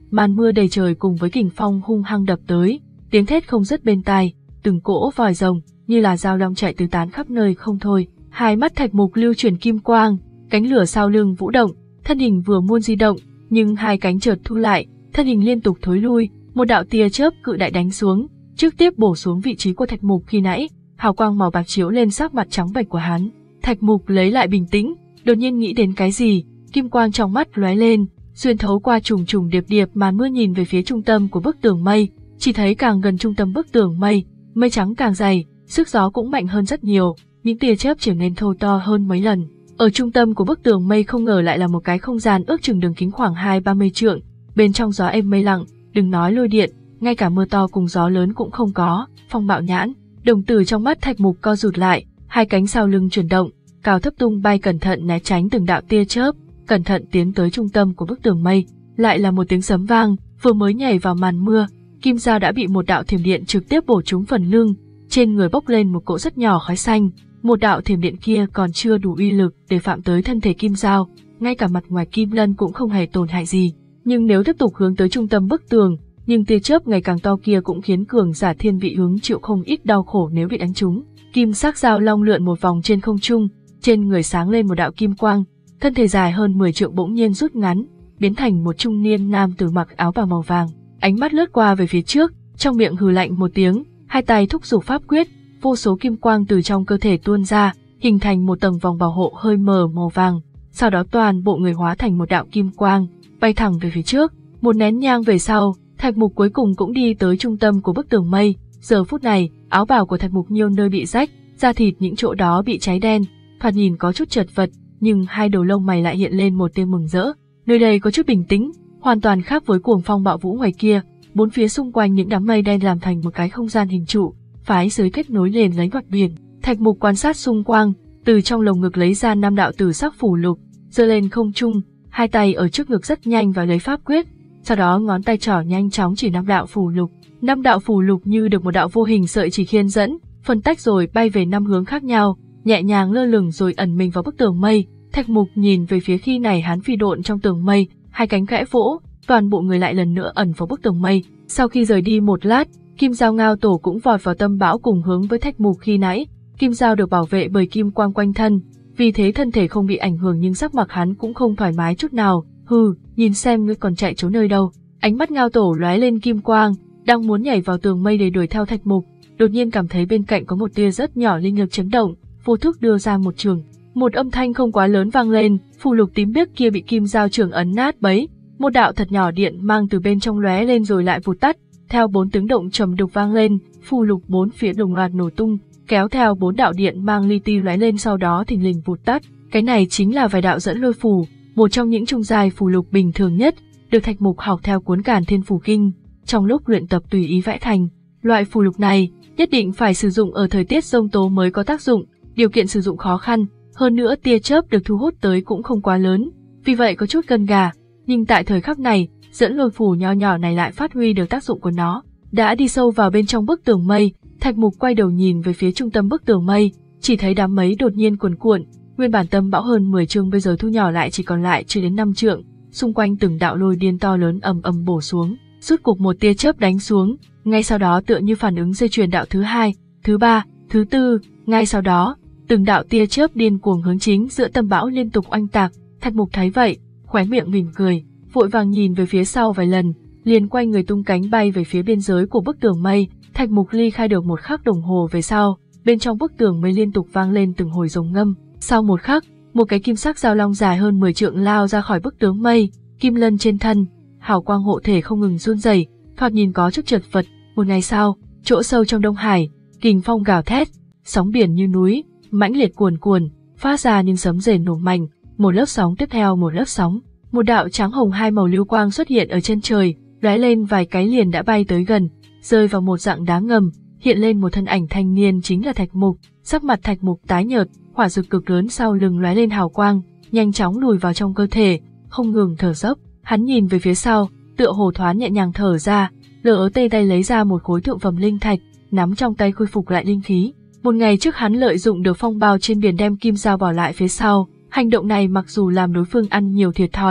màn mưa đầy trời cùng với kình phong hung hăng đập tới, tiếng thét không dứt bên tai, từng cỗ vòi rồng như là dao long chạy tứ tán khắp nơi không thôi. Hai mắt Thạch Mục lưu chuyển kim quang, cánh lửa sau lưng vũ động, thân hình vừa muốn di động, nhưng hai cánh chợt thu lại, thân hình liên tục thối lui, một đạo tia chớp cự đại đánh xuống, trực tiếp bổ xuống vị trí của Thạch Mục khi nãy, hào quang màu bạc chiếu lên sắc mặt trắng bệch của hắn. Thạch Mục lấy lại bình tĩnh, đột nhiên nghĩ đến cái gì, kim quang trong mắt lóe lên, xuyên thấu qua trùng trùng điệp điệp màn mưa nhìn về phía trung tâm của bức tường mây, chỉ thấy càng gần trung tâm bức tường mây, mây trắng càng dày, sức gió cũng mạnh hơn rất nhiều, những tia chớp trở nên thô to hơn mấy lần. Ở trung tâm của bức tường mây không ngờ lại là một cái không gian ước chừng đường kính khoảng hai ba mươi trượng, bên trong gió êm mây lặng, đừng nói lôi điện, ngay cả mưa to cùng gió lớn cũng không có. Phong Bạo Nhãn, đồng tử trong mắt Thạch Mục co rụt lại, hai cánh sau lưng chuyển động, cao thấp tung bay cẩn thận né tránh từng đạo tia chớp, cẩn thận tiến tới trung tâm của bức tường mây. Lại là một tiếng sấm vang, vừa mới nhảy vào màn mưa, Kim Dao đã bị một đạo thiểm điện trực tiếp bổ trúng phần lưng, trên người bốc lên một cỗ rất nhỏ khói xanh. Một đạo thiểm điện kia còn chưa đủ uy lực để phạm tới thân thể Kim Dao, ngay cả mặt ngoài Kim Lân cũng không hề tổn hại gì. Nhưng nếu tiếp tục hướng tới trung tâm bức tường, nhưng tia chớp ngày càng to kia cũng khiến cường giả thiên vị hứng chịu không ít đau khổ nếu bị đánh trúng. Kim sắc dao long lượn một vòng trên không trung, trên người sáng lên một đạo kim quang, thân thể dài hơn mười trượng bỗng nhiên rút ngắn, biến thành một trung niên nam tử mặc áo bào màu vàng. Ánh mắt lướt qua về phía trước, trong miệng hừ lạnh một tiếng, hai tay thúc giục pháp quyết, vô số kim quang từ trong cơ thể tuôn ra, hình thành một tầng vòng bảo hộ hơi mờ màu vàng. Sau đó toàn bộ người hóa thành một đạo kim quang, bay thẳng về phía trước. Một nén nhang về sau, Thạch Mục cuối cùng cũng đi tới trung tâm của bức tường mây. Giờ phút này, áo bào của Thạch Mục nhiều nơi bị rách, da thịt những chỗ đó bị cháy đen, thoạt nhìn có chút chật vật, nhưng hai đầu lông mày lại hiện lên một tia mừng rỡ. Nơi đây có chút bình tĩnh, hoàn toàn khác với cuồng phong bạo vũ ngoài kia. Bốn phía xung quanh những đám mây đen làm thành một cái không gian hình trụ, phái giới kết nối liền lấy mặt biển. Thạch Mục quan sát xung quanh, từ trong lồng ngực lấy ra năm đạo tử sắc phù lục, giơ lên không trung, hai tay ở trước ngực rất nhanh và lấy pháp quyết, sau đó ngón tay trỏ nhanh chóng chỉ năm đạo phù lục. Năm đạo phù lục như được một đạo vô hình sợi chỉ khiên dẫn, phân tách rồi bay về năm hướng khác nhau, nhẹ nhàng lơ lửng rồi ẩn mình vào bức tường mây. Thạch Mục nhìn về phía khi này hắn phi độn trong tường mây, hai cánh khẽ vỗ, toàn bộ người lại lần nữa ẩn vào bức tường mây. Sau khi rời đi một lát, Kim Dao Ngao Tổ cũng vọt vào tâm bão cùng hướng với Thạch Mục khi nãy. Kim Dao được bảo vệ bởi kim quang quanh thân, vì thế thân thể không bị ảnh hưởng nhưng sắc mặt hắn cũng không thoải mái chút nào. Hừ, nhìn xem ngươi còn chạy trốn nơi đâu. Ánh mắt Ngao Tổ lóe lên kim quang, đang muốn nhảy vào tường mây để đuổi theo Thạch Mục, đột nhiên cảm thấy bên cạnh có một tia rất nhỏ linh lực chấn động, vô thức đưa ra một trường. Một âm thanh không quá lớn vang lên, phù lục tím biếc kia bị Kim Dao trường ấn nát bấy. Một đạo thật nhỏ điện mang từ bên trong lóe lên rồi lại vụt tắt, theo bốn tiếng động trầm đục vang lên, phù lục bốn phía đồng loạt nổ tung, kéo theo bốn đạo điện mang li ti lóe lên sau đó thình lình vụt tắt. Cái này chính là vài đạo dẫn lôi phù, một trong những trung giai phù lục bình thường nhất, được Thạch Mục học theo cuốn Càn Thiên Phù Kinh, trong lúc luyện tập tùy ý vẽ thành. Loại phù lục này nhất định phải sử dụng ở thời tiết giông tố mới có tác dụng, điều kiện sử dụng khó khăn, hơn nữa tia chớp được thu hút tới cũng không quá lớn, vì vậy có chút gân gà. Nhưng tại thời khắc này, dẫn lôi phù nho nhỏ này lại phát huy được tác dụng của nó. Đã đi sâu vào bên trong bức tường mây, Thạch Mục quay đầu nhìn về phía trung tâm bức tường mây, chỉ thấy đám mây đột nhiên cuồn cuộn, nguyên bản tâm bão hơn mười trượng bây giờ thu nhỏ lại chỉ còn lại chưa đến năm trượng, xung quanh từng đạo lôi điên to lớn ầm ầm bổ xuống, rút cục một tia chớp đánh xuống, ngay sau đó tựa như phản ứng dây chuyền đạo thứ hai, thứ ba, thứ tư, ngay sau đó, từng đạo tia chớp điên cuồng hướng chính giữa tâm bão liên tục oanh tạc. Thạch Mục thấy vậy, khóe miệng mỉm cười, vội vàng nhìn về phía sau vài lần, liền quay người tung cánh bay về phía biên giới của bức tường mây. Thạch Mục ly khai được một khắc đồng hồ về sau, bên trong bức tường mây liên tục vang lên từng hồi rồng ngâm. Sau một khắc, một cái kim sắc dao long dài hơn mười trượng lao ra khỏi bức tường mây, kim lân trên thân, hào quang hộ thể không ngừng run rẩy, thoạt nhìn có chút chật vật. Một ngày sau, chỗ sâu trong Đông Hải, kình phong gào thét, sóng biển như núi, mãnh liệt cuồn cuồn, phát ra những sấm rền nổ mạnh, một lớp sóng tiếp theo một lớp sóng. Một đạo trắng hồng hai màu lưu quang xuất hiện ở chân trời, lóe lên vài cái liền đã bay tới gần, rơi vào một dạng đá ngầm, hiện lên một thân ảnh thanh niên chính là Thạch Mục. Sắc mặt Thạch Mục tái nhợt, hỏa dược cực lớn sau lưng lóe lên hào quang, nhanh chóng lùi vào trong cơ thể, không ngừng thở dốc. Hắn nhìn về phía sau, tựa hồ thoáng nhẹ nhàng thở ra, lỡ tê tay lấy ra một khối thượng phẩm linh thạch, nắm trong tay khôi phục lại linh khí. Một ngày trước hắn lợi dụng được phong bào trên biển đem Kim Dao bỏ lại phía sau, hành động này mặc dù làm đối phương ăn nhiều thiệt thòi,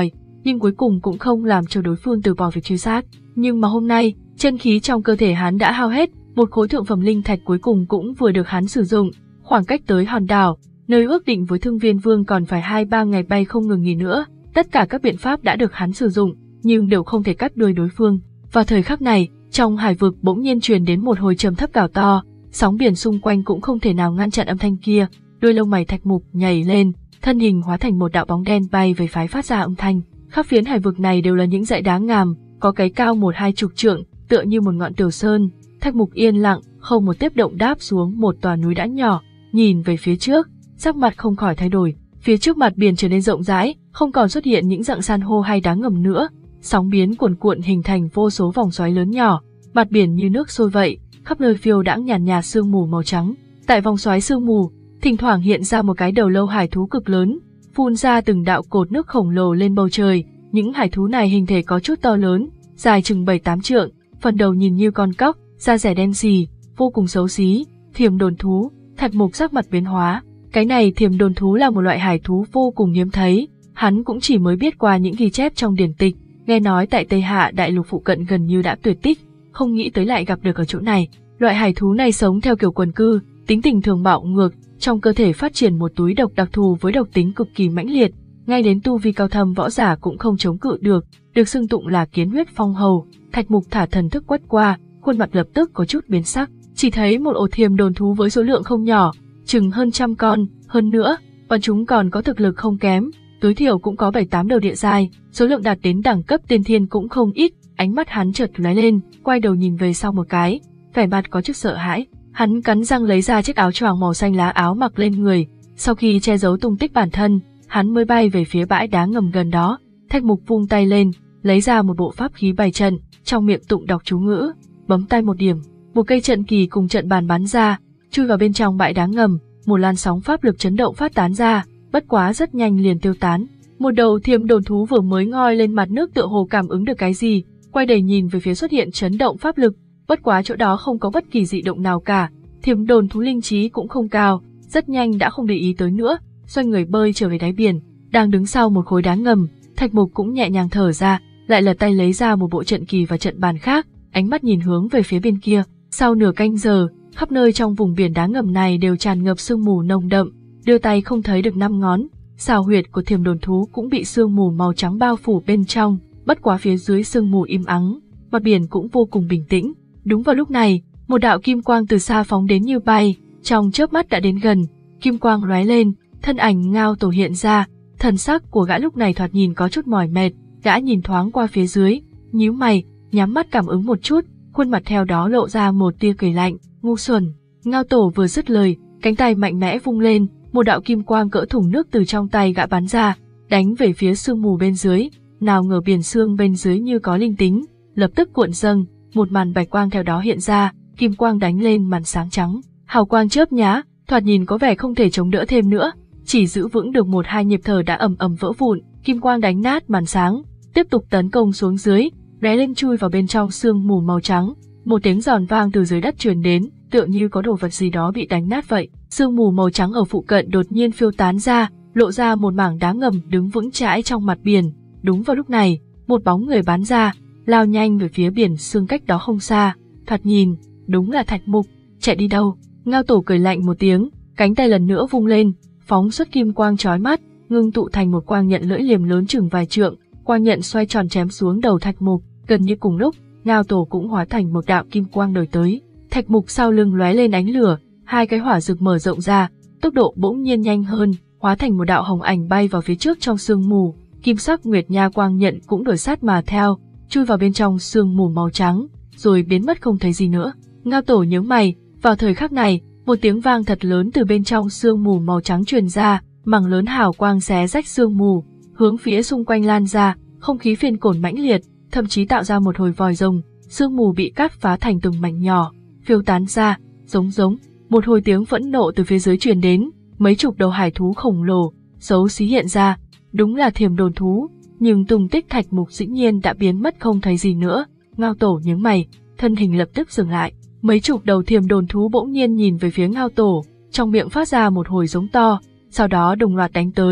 nhưng cuối cùng cũng không làm cho đối phương từ bỏ việc truy sát. Nhưng mà hôm nay, chân khí trong cơ thể hắn đã hao hết, một khối thượng phẩm linh thạch cuối cùng cũng vừa được hắn sử dụng, khoảng cách tới hòn đảo, nơi ước định với Thương Viên Vương còn phải hai ba ngày bay không ngừng nghỉ nữa. Tất cả các biện pháp đã được hắn sử dụng, nhưng đều không thể cắt đuôi đối phương. Vào thời khắc này, trong hải vực bỗng nhiên truyền đến một hồi trầm thấp gào to, sóng biển xung quanh cũng không thể nào ngăn chặn âm thanh kia. Đôi lông mày Thạch Mục nhảy lên, thân hình hóa thành một đạo bóng đen bay về phái phát ra âm thanh. Khắp phiến hải vực này đều là những dãy đá ngàm, có cái cao một hai chục trượng, tựa như một ngọn tiểu sơn. Thạch Mục yên lặng, không một tiếp động đáp xuống một tòa núi đã nhỏ, nhìn về phía trước, sắc mặt không khỏi thay đổi. Phía trước mặt biển trở nên rộng rãi, không còn xuất hiện những dạng san hô hay đá ngầm nữa. Sóng biến cuồn cuộn hình thành vô số vòng xoáy lớn nhỏ, mặt biển như nước sôi vậy, khắp nơi phiêu đãng nhàn nhạt sương mù màu trắng. Tại vòng xoáy sương mù, thỉnh thoảng hiện ra một cái đầu lâu hải thú cực lớn, phun ra từng đạo cột nước khổng lồ lên bầu trời. Những hải thú này hình thể có chút to lớn, dài chừng bảy tám trượng, phần đầu nhìn như con cóc, da rẻ đen xì, vô cùng xấu xí. Thiềm đồn thú. Thạch Mục sắc mặt biến hóa. Cái này thiềm đồn thú là một loại hải thú vô cùng hiếm thấy, hắn cũng chỉ mới biết qua những ghi chép trong điển tịch, nghe nói tại Tây Hạ đại lục phụ cận gần như đã tuyệt tích, không nghĩ tới lại gặp được ở chỗ này. Loại hải thú này sống theo kiểu quần cư, tính tình thường bạo ngược, trong cơ thể phát triển một túi độc đặc thù với độc tính cực kỳ mãnh liệt, ngay đến tu vi cao thâm võ giả cũng không chống cự được, được xưng tụng là kiến huyết phong hầu. Thạch Mục thả thần thức quét qua, khuôn mặt lập tức có chút biến sắc, chỉ thấy một ổ thiềm đồn thú với số lượng không nhỏ, chừng hơn trăm con, hơn nữa, bọn chúng còn có thực lực không kém, tối thiểu cũng có bảy tám đầu địa giai, số lượng đạt đến đẳng cấp tiên thiên cũng không ít. Ánh mắt hắn chợt lóe lên, quay đầu nhìn về sau một cái, vẻ mặt có chút sợ hãi. Hắn cắn răng lấy ra chiếc áo choàng màu xanh lá áo mặc lên người, sau khi che giấu tung tích bản thân, hắn mới bay về phía bãi đá ngầm gần đó. Thạch Mục vung tay lên, lấy ra một bộ pháp khí bày trận, trong miệng tụng đọc chú ngữ, bấm tay một điểm, một cây trận kỳ cùng trận bàn bắn ra, chui vào bên trong bãi đá ngầm, một làn sóng pháp lực chấn động phát tán ra, bất quá rất nhanh liền tiêu tán. Một đầu thiềm đồn thú vừa mới ngoi lên mặt nước tựa hồ cảm ứng được cái gì, quay đầy nhìn về phía xuất hiện chấn động pháp lực, bất quá chỗ đó không có bất kỳ dị động nào cả. Thiềm đồn thú linh trí cũng không cao, rất nhanh đã không để ý tới nữa, xoay người bơi trở về đáy biển. Đang đứng sau một khối đá ngầm, Thạch Mục cũng nhẹ nhàng thở ra, lại lật tay lấy ra một bộ trận kỳ và trận bàn khác, ánh mắt nhìn hướng về phía bên kia. Sau nửa canh giờ, khắp nơi trong vùng biển đá ngầm này đều tràn ngập sương mù nồng đậm, đưa tay không thấy được năm ngón. Xào huyệt của thiềm đồn thú cũng bị sương mù màu trắng bao phủ bên trong, bất quá phía dưới sương mù im ắng, mặt biển cũng vô cùng bình tĩnh. Đúng vào lúc này, một đạo kim quang từ xa phóng đến như bay, trong chớp mắt đã đến gần, kim quang lóe lên, thân ảnh Ngao Tổ hiện ra, thần sắc của gã lúc này thoạt nhìn có chút mỏi mệt, gã nhìn thoáng qua phía dưới, nhíu mày, nhắm mắt cảm ứng một chút, khuôn mặt theo đó lộ ra một tia cười lạnh, ngu xuẩn. Ngao Tổ vừa dứt lời, cánh tay mạnh mẽ vung lên, một đạo kim quang cỡ thùng nước từ trong tay gã bắn ra, đánh về phía sương mù bên dưới. Nào ngờ biển sương bên dưới như có linh tính, lập tức cuộn dâng, một màn bạch quang theo đó hiện ra, kim quang đánh lên màn sáng trắng, hào quang chớp nhá, thoạt nhìn có vẻ không thể chống đỡ thêm nữa, chỉ giữ vững được một hai nhịp thở đã ầm ầm vỡ vụn, kim quang đánh nát màn sáng, tiếp tục tấn công xuống dưới, lóe lên chui vào bên trong sương mù màu trắng. Một tiếng giòn vang từ dưới đất truyền đến, tựa như có đồ vật gì đó bị đánh nát vậy. Sương mù màu trắng ở phụ cận đột nhiên phiêu tán ra, lộ ra một mảng đá ngầm đứng vững chãi trong mặt biển. Đúng vào lúc này, một bóng người bắn ra, lao nhanh về phía biển sương cách đó không xa. Thoạt nhìn, đúng là Thạch Mục. Chạy đi đâu? Ngao Tổ cười lạnh một tiếng, cánh tay lần nữa vung lên, phóng xuất kim quang chói mắt, ngưng tụ thành một quang nhận lưỡi liềm lớn chừng vài trượng. Quang nhận xoay tròn chém xuống đầu Thạch Mục. Gần như cùng lúc, Ngao Tổ cũng hóa thành một đạo kim quang đời tới. Thạch Mục sau lưng lóe lên ánh lửa, hai cái hỏa rực mở rộng ra, tốc độ bỗng nhiên nhanh hơn, hóa thành một đạo hồng ảnh bay vào phía trước trong sương mù. Kim sắc nguyệt nha quang nhận cũng đuổi sát mà theo, chui vào bên trong sương mù màu trắng, rồi biến mất không thấy gì nữa. Ngao Tổ nhớ mày, vào thời khắc này, một tiếng vang thật lớn từ bên trong sương mù màu trắng truyền ra, mảng lớn hào quang xé rách sương mù, hướng phía xung quanh lan ra, không khí phiên cổn mãnh liệt, thậm chí tạo ra một hồi vòi rồng, sương mù bị cắt phá thành từng mảnh nhỏ, phiêu tán ra, giống giống, một hồi tiếng phẫn nộ từ phía dưới truyền đến, mấy chục đầu hải thú khổng lồ, xấu xí hiện ra, đúng là thiềm đồn thú, nhưng tung tích Thạch Mục dĩ nhiên đã biến mất không thấy gì nữa. Ngao Tổ nhướng mày, thân hình lập tức dừng lại, mấy chục đầu thiềm đồn thú bỗng nhiên nhìn về phía Ngao Tổ, trong miệng phát ra một hồi giống to, sau đó đồng loạt đánh tới,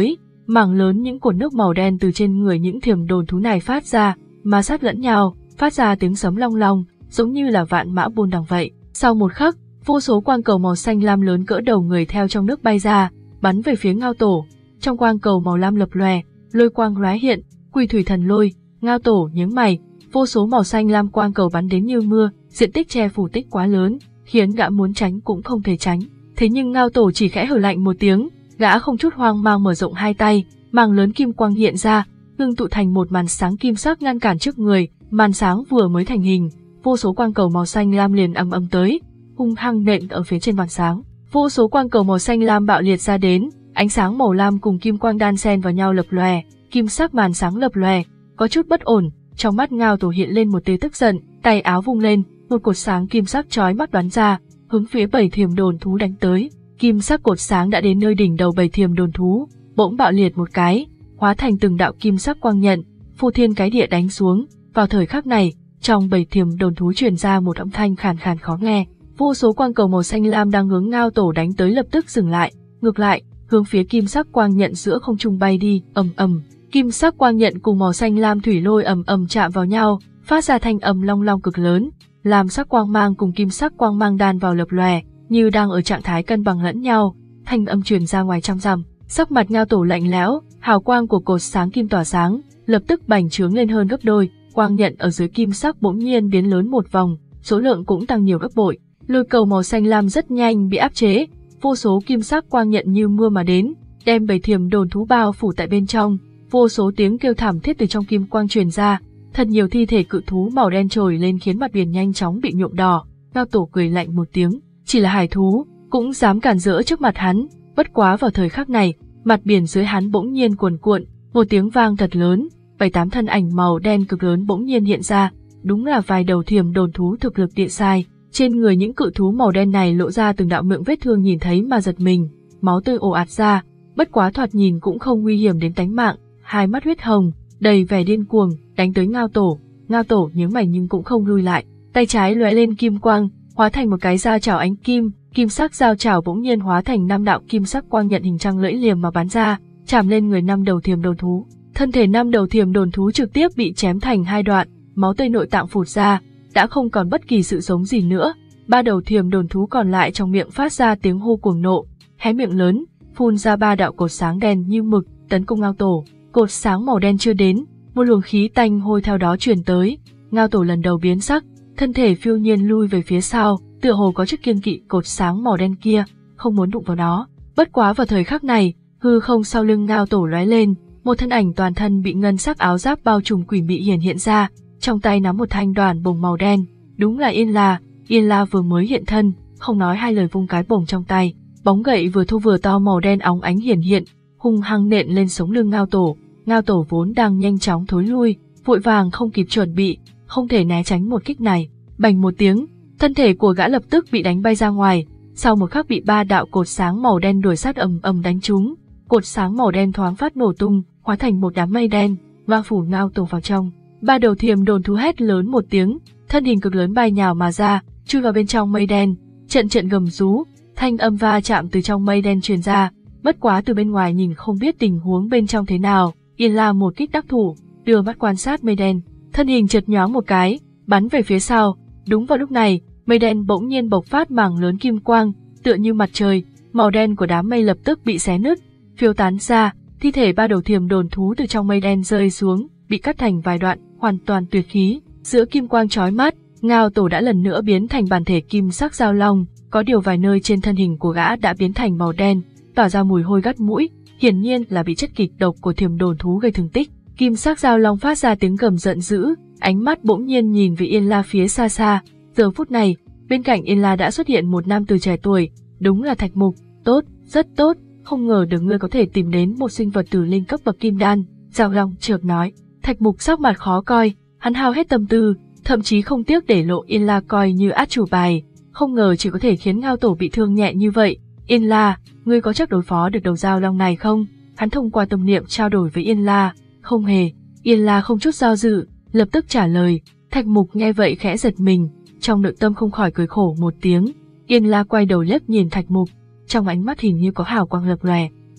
mảng lớn những cột nước màu đen từ trên người những thiềm đồn thú này phát ra, ma sát lẫn nhau, phát ra tiếng sấm long long, giống như là vạn mã buôn đằng vậy. Sau một khắc, vô số quang cầu màu xanh lam lớn cỡ đầu người theo trong nước bay ra, bắn về phía Ngao Tổ. Trong quang cầu màu lam lập lòe, lôi quang lóe hiện, Quỷ Thủy Thần Lôi. Ngao Tổ nhướng mày, vô số màu xanh lam quang cầu bắn đến như mưa, diện tích che phủ tích quá lớn, khiến gã muốn tránh cũng không thể tránh. Thế nhưng Ngao Tổ chỉ khẽ hừ lạnh một tiếng, gã không chút hoang mang mở rộng hai tay, mảng lớn kim quang hiện ra, ngưng tụ thành một màn sáng kim sắc ngăn cản trước người. Màn sáng vừa mới thành hình, vô số quang cầu màu xanh lam liền ầm ầm tới, hung hăng nện ở phía trên màn sáng. Vô số quang cầu màu xanh lam bạo liệt ra đến, ánh sáng màu lam cùng kim quang đan xen vào nhau lập lòe, kim sắc màn sáng lập lòe, có chút bất ổn. Trong mắt Ngao Tổ hiện lên một tia tức giận, tay áo vung lên, một cột sáng kim sắc chói mắt bắn ra, hướng phía bảy thiềm đồn thú đánh tới. Kim sắc cột sáng đã đến nơi đỉnh đầu bảy thiềm đồn thú, bỗng bạo liệt một cái, hóa thành từng đạo kim sắc quang nhận, phô thiên cái địa đánh xuống. Vào thời khắc này, trong bảy thiềm đồn thú truyền ra một âm thanh khàn khàn khó nghe. Vô số quang cầu màu xanh lam đang hướng Ngao Tổ đánh tới lập tức dừng lại, ngược lại, hướng phía kim sắc quang nhận giữa không trung bay đi, ầm ầm. Kim sắc quang nhận cùng màu xanh lam thủy lôi ầm ầm chạm vào nhau, phát ra thanh âm long long cực lớn. Lam sắc quang mang cùng kim sắc quang mang đan vào lập lòe, như đang ở trạng thái cân bằng lẫn nhau. Thanh âm truyền ra ngoài trăm dặm. Sắc mặt Ngao Tổ lạnh lẽo, hào quang của cột sáng kim tỏa sáng, lập tức bành trướng lên hơn gấp đôi. Quang nhận ở dưới kim sắc bỗng nhiên biến lớn một vòng, số lượng cũng tăng nhiều gấp bội. Lôi cầu màu xanh lam rất nhanh bị áp chế, vô số kim sắc quang nhận như mưa mà đến, đem bảy thiềm đồn thú bao phủ tại bên trong. Vô số tiếng kêu thảm thiết từ trong kim quang truyền ra, thật nhiều thi thể cự thú màu đen trồi lên khiến mặt biển nhanh chóng bị nhuộm đỏ. Ngao Tổ cười lạnh một tiếng, chỉ là hải thú, cũng dám cản rỡ trước mặt hắn. Bất quá vào thời khắc này, mặt biển dưới hắn bỗng nhiên cuồn cuộn, một tiếng vang thật lớn, bảy tám thân ảnh màu đen cực lớn bỗng nhiên hiện ra, đúng là vài đầu thiềm đồn thú thực lực địa sai. Trên người những cự thú màu đen này lộ ra từng đạo miệng vết thương nhìn thấy mà giật mình, máu tươi ồ ạt ra, bất quá thoạt nhìn cũng không nguy hiểm đến tánh mạng, hai mắt huyết hồng, đầy vẻ điên cuồng, đánh tới Ngao Tổ. Ngao Tổ nhướng mày nhưng cũng không lui lại, tay trái lóe lên kim quang, hóa thành một cái dao chảo ánh kim, kim sắc dao chảo bỗng nhiên hóa thành năm đạo kim sắc quang nhận hình trăng lưỡi liềm mà bắn ra, chạm lên người năm đầu thiềm đồn thú. Thân thể năm đầu thiềm đồn thú trực tiếp bị chém thành hai đoạn, máu tươi nội tạng phụt ra, đã không còn bất kỳ sự sống gì nữa. Ba đầu thiềm đồn thú còn lại trong miệng phát ra tiếng hô cuồng nộ, hé miệng lớn, phun ra ba đạo cột sáng đen như mực, tấn công Ngao Tổ. Cột sáng màu đen chưa đến, một luồng khí tanh hôi theo đó truyền tới. Ngao Tổ lần đầu biến sắc, thân thể phiêu nhiên lui về phía sau, tựa hồ có chút kiêng kỵ cột sáng màu đen kia, không muốn đụng vào nó. Bất quá vào thời khắc này, hư không sau lưng Ngao Tổ lóe lên, một thân ảnh toàn thân bị ngân sắc áo giáp bao trùm quỷ mị hiển hiện ra, trong tay nắm một thanh đoàn bồng màu đen, đúng là Yên La. Yên La vừa mới hiện thân, không nói hai lời vung cái bồng trong tay, bóng gậy vừa thô vừa to màu đen óng ánh hiển hiện, hung hăng nện lên sống lưng Ngao Tổ. Ngao Tổ vốn đang nhanh chóng thối lui, vội vàng không kịp chuẩn bị, không thể né tránh một kích này. Bành một tiếng, thân thể của gã lập tức bị đánh bay ra ngoài, sau một khắc bị ba đạo cột sáng màu đen đuổi sát ầm ầm đánh trúng. Cột sáng màu đen thoáng phát nổ tung, hóa thành một đám mây đen, bao phủ Ngao Tổ vào trong. Ba đầu thiềm đồn thú hét lớn một tiếng, thân hình cực lớn bay nhào mà ra, chui vào bên trong mây đen, trận trận gầm rú, thanh âm va chạm từ trong mây đen truyền ra. Bất quá từ bên ngoài nhìn không biết tình huống bên trong thế nào. Yên La một kích đắc thủ, đưa mắt quan sát mây đen, thân hình chợt nhoáng một cái, bắn về phía sau. Đúng vào lúc này, mây đen bỗng nhiên bộc phát mảng lớn kim quang, tựa như mặt trời, màu đen của đám mây lập tức bị xé nứt, phiêu tán ra, thi thể ba đầu thiềm đồn thú từ trong mây đen rơi xuống, bị cắt thành vài đoạn, hoàn toàn tuyệt khí. Giữa kim quang chói mắt, Ngao Tổ đã lần nữa biến thành bản thể kim sắc giao long, có điều vài nơi trên thân hình của gã đã biến thành màu đen, tỏa ra mùi hôi gắt mũi, hiển nhiên là bị chất kịch độc của thiềm đồn thú gây thương tích. Kim sắc giao long phát ra tiếng gầm giận dữ, ánh mắt bỗng nhiên nhìn về Yên La phía xa xa. Giờ phút này, bên cạnh Yên La đã xuất hiện một nam tử trẻ tuổi, đúng là Thạch Mục. Tốt, rất tốt, không ngờ được ngươi có thể tìm đến một sinh vật tử linh cấp bậc kim đan. Giao long chợt nói. Thạch Mục sắc mặt khó coi, hắn hao hết tâm tư, thậm chí không tiếc để lộ Yên La coi như át chủ bài, không ngờ chỉ có thể khiến Ngao Tổ bị thương nhẹ như vậy. Yên La, ngươi có chắc đối phó được đầu giao long này không? Hắn thông qua tâm niệm trao đổi với Yên La. Không hề. Yên La không chút do dự, lập tức trả lời. Thạch Mục nghe vậy khẽ giật mình, trong nội tâm không khỏi cười khổ một tiếng. Yên La quay đầu liếc nhìn Thạch Mục, trong ánh mắt hình như có hào quang lập lòe.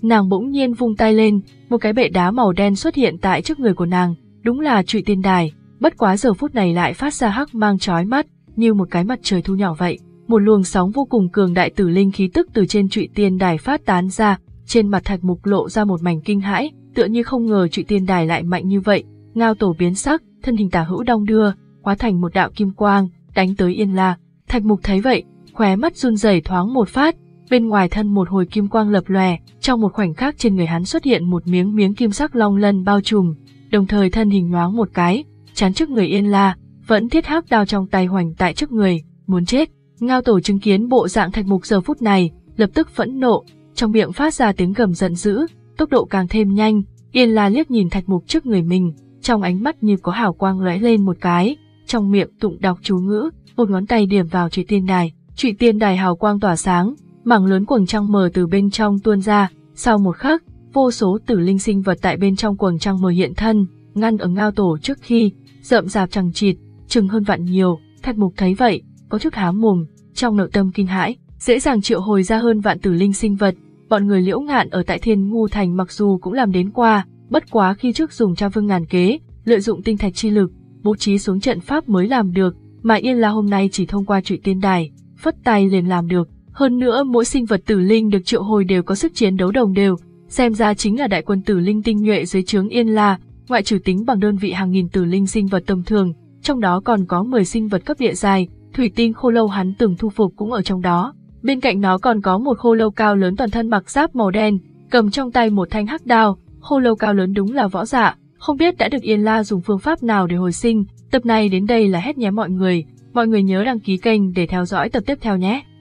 Nàng bỗng nhiên vung tay lên, một cái bệ đá màu đen xuất hiện tại trước người của nàng, đúng là Trụy Tiên Đài, bất quá giờ phút này lại phát ra hắc mang chói mắt, như một cái mặt trời thu nhỏ vậy. Một luồng sóng vô cùng cường đại tử linh khí tức từ trên Trụy Tiên Đài phát tán ra, trên mặt Thạch Mục lộ ra một mảnh kinh hãi, tựa như không ngờ Trụy Tiên Đài lại mạnh như vậy. Ngao Tổ biến sắc, thân hình tả hữu đong đưa, hóa thành một đạo kim quang, đánh tới Yên La. Thạch Mục thấy vậy, khóe mắt run rẩy thoáng một phát, bên ngoài thân một hồi kim quang lập lòe, trong một khoảnh khắc trên người hắn xuất hiện một miếng miếng kim sắc long lân bao trùm, đồng thời thân hình nhoáng một cái, chắn trước người Yên La, vẫn thiết hắc đao trong tay hoành tại trước người, muốn chết. Ngao Tổ chứng kiến bộ dạng Thạch Mục giờ phút này, lập tức phẫn nộ, trong miệng phát ra tiếng gầm giận dữ, tốc độ càng thêm nhanh. Yên La liếc nhìn Thạch Mục trước người mình, trong ánh mắt như có hào quang lóe lên một cái, trong miệng tụng đọc chú ngữ, một ngón tay điểm vào Trụy Tiên Đài. Trụy Tiên Đài hào quang tỏa sáng, mảng lớn quầng trăng mờ từ bên trong tuôn ra, sau một khắc, vô số tử linh sinh vật tại bên trong quầng trăng mờ hiện thân, ngăn ở Ngao Tổ trước khi, rậm rạp chằng chịt, chừng hơn vạn nhiều. Thạch Mục thấy vậy, có chút há mồm, trong nội tâm kinh hãi, dễ dàng triệu hồi ra hơn vạn tử linh sinh vật. Bọn người Liễu Ngạn ở tại Thiên Ngu Thành mặc dù cũng làm đến qua, bất quá khi trước dùng Tra Vương ngàn kế, lợi dụng tinh thạch chi lực, bố trí xuống trận pháp mới làm được, mà Yên La hôm nay chỉ thông qua Trụy Tiên Đài, phất tay liền làm được. Hơn nữa mỗi sinh vật tử linh được triệu hồi đều có sức chiến đấu đồng đều, xem ra chính là đại quân tử linh tinh nhuệ dưới trướng Yên La, ngoại trừ tính bằng đơn vị hàng nghìn tử linh sinh vật tầm thường, trong đó còn có mười sinh vật cấp địa giai, thủy tinh khô lâu hắn từng thu phục cũng ở trong đó. Bên cạnh nó còn có một khô lâu cao lớn toàn thân mặc giáp màu đen, cầm trong tay một thanh hắc đao. Khô lâu cao lớn đúng là võ giả, không biết đã được Yên La dùng phương pháp nào để hồi sinh. Tập này đến đây là hết nhé mọi người, mọi người nhớ đăng ký kênh để theo dõi tập tiếp theo nhé.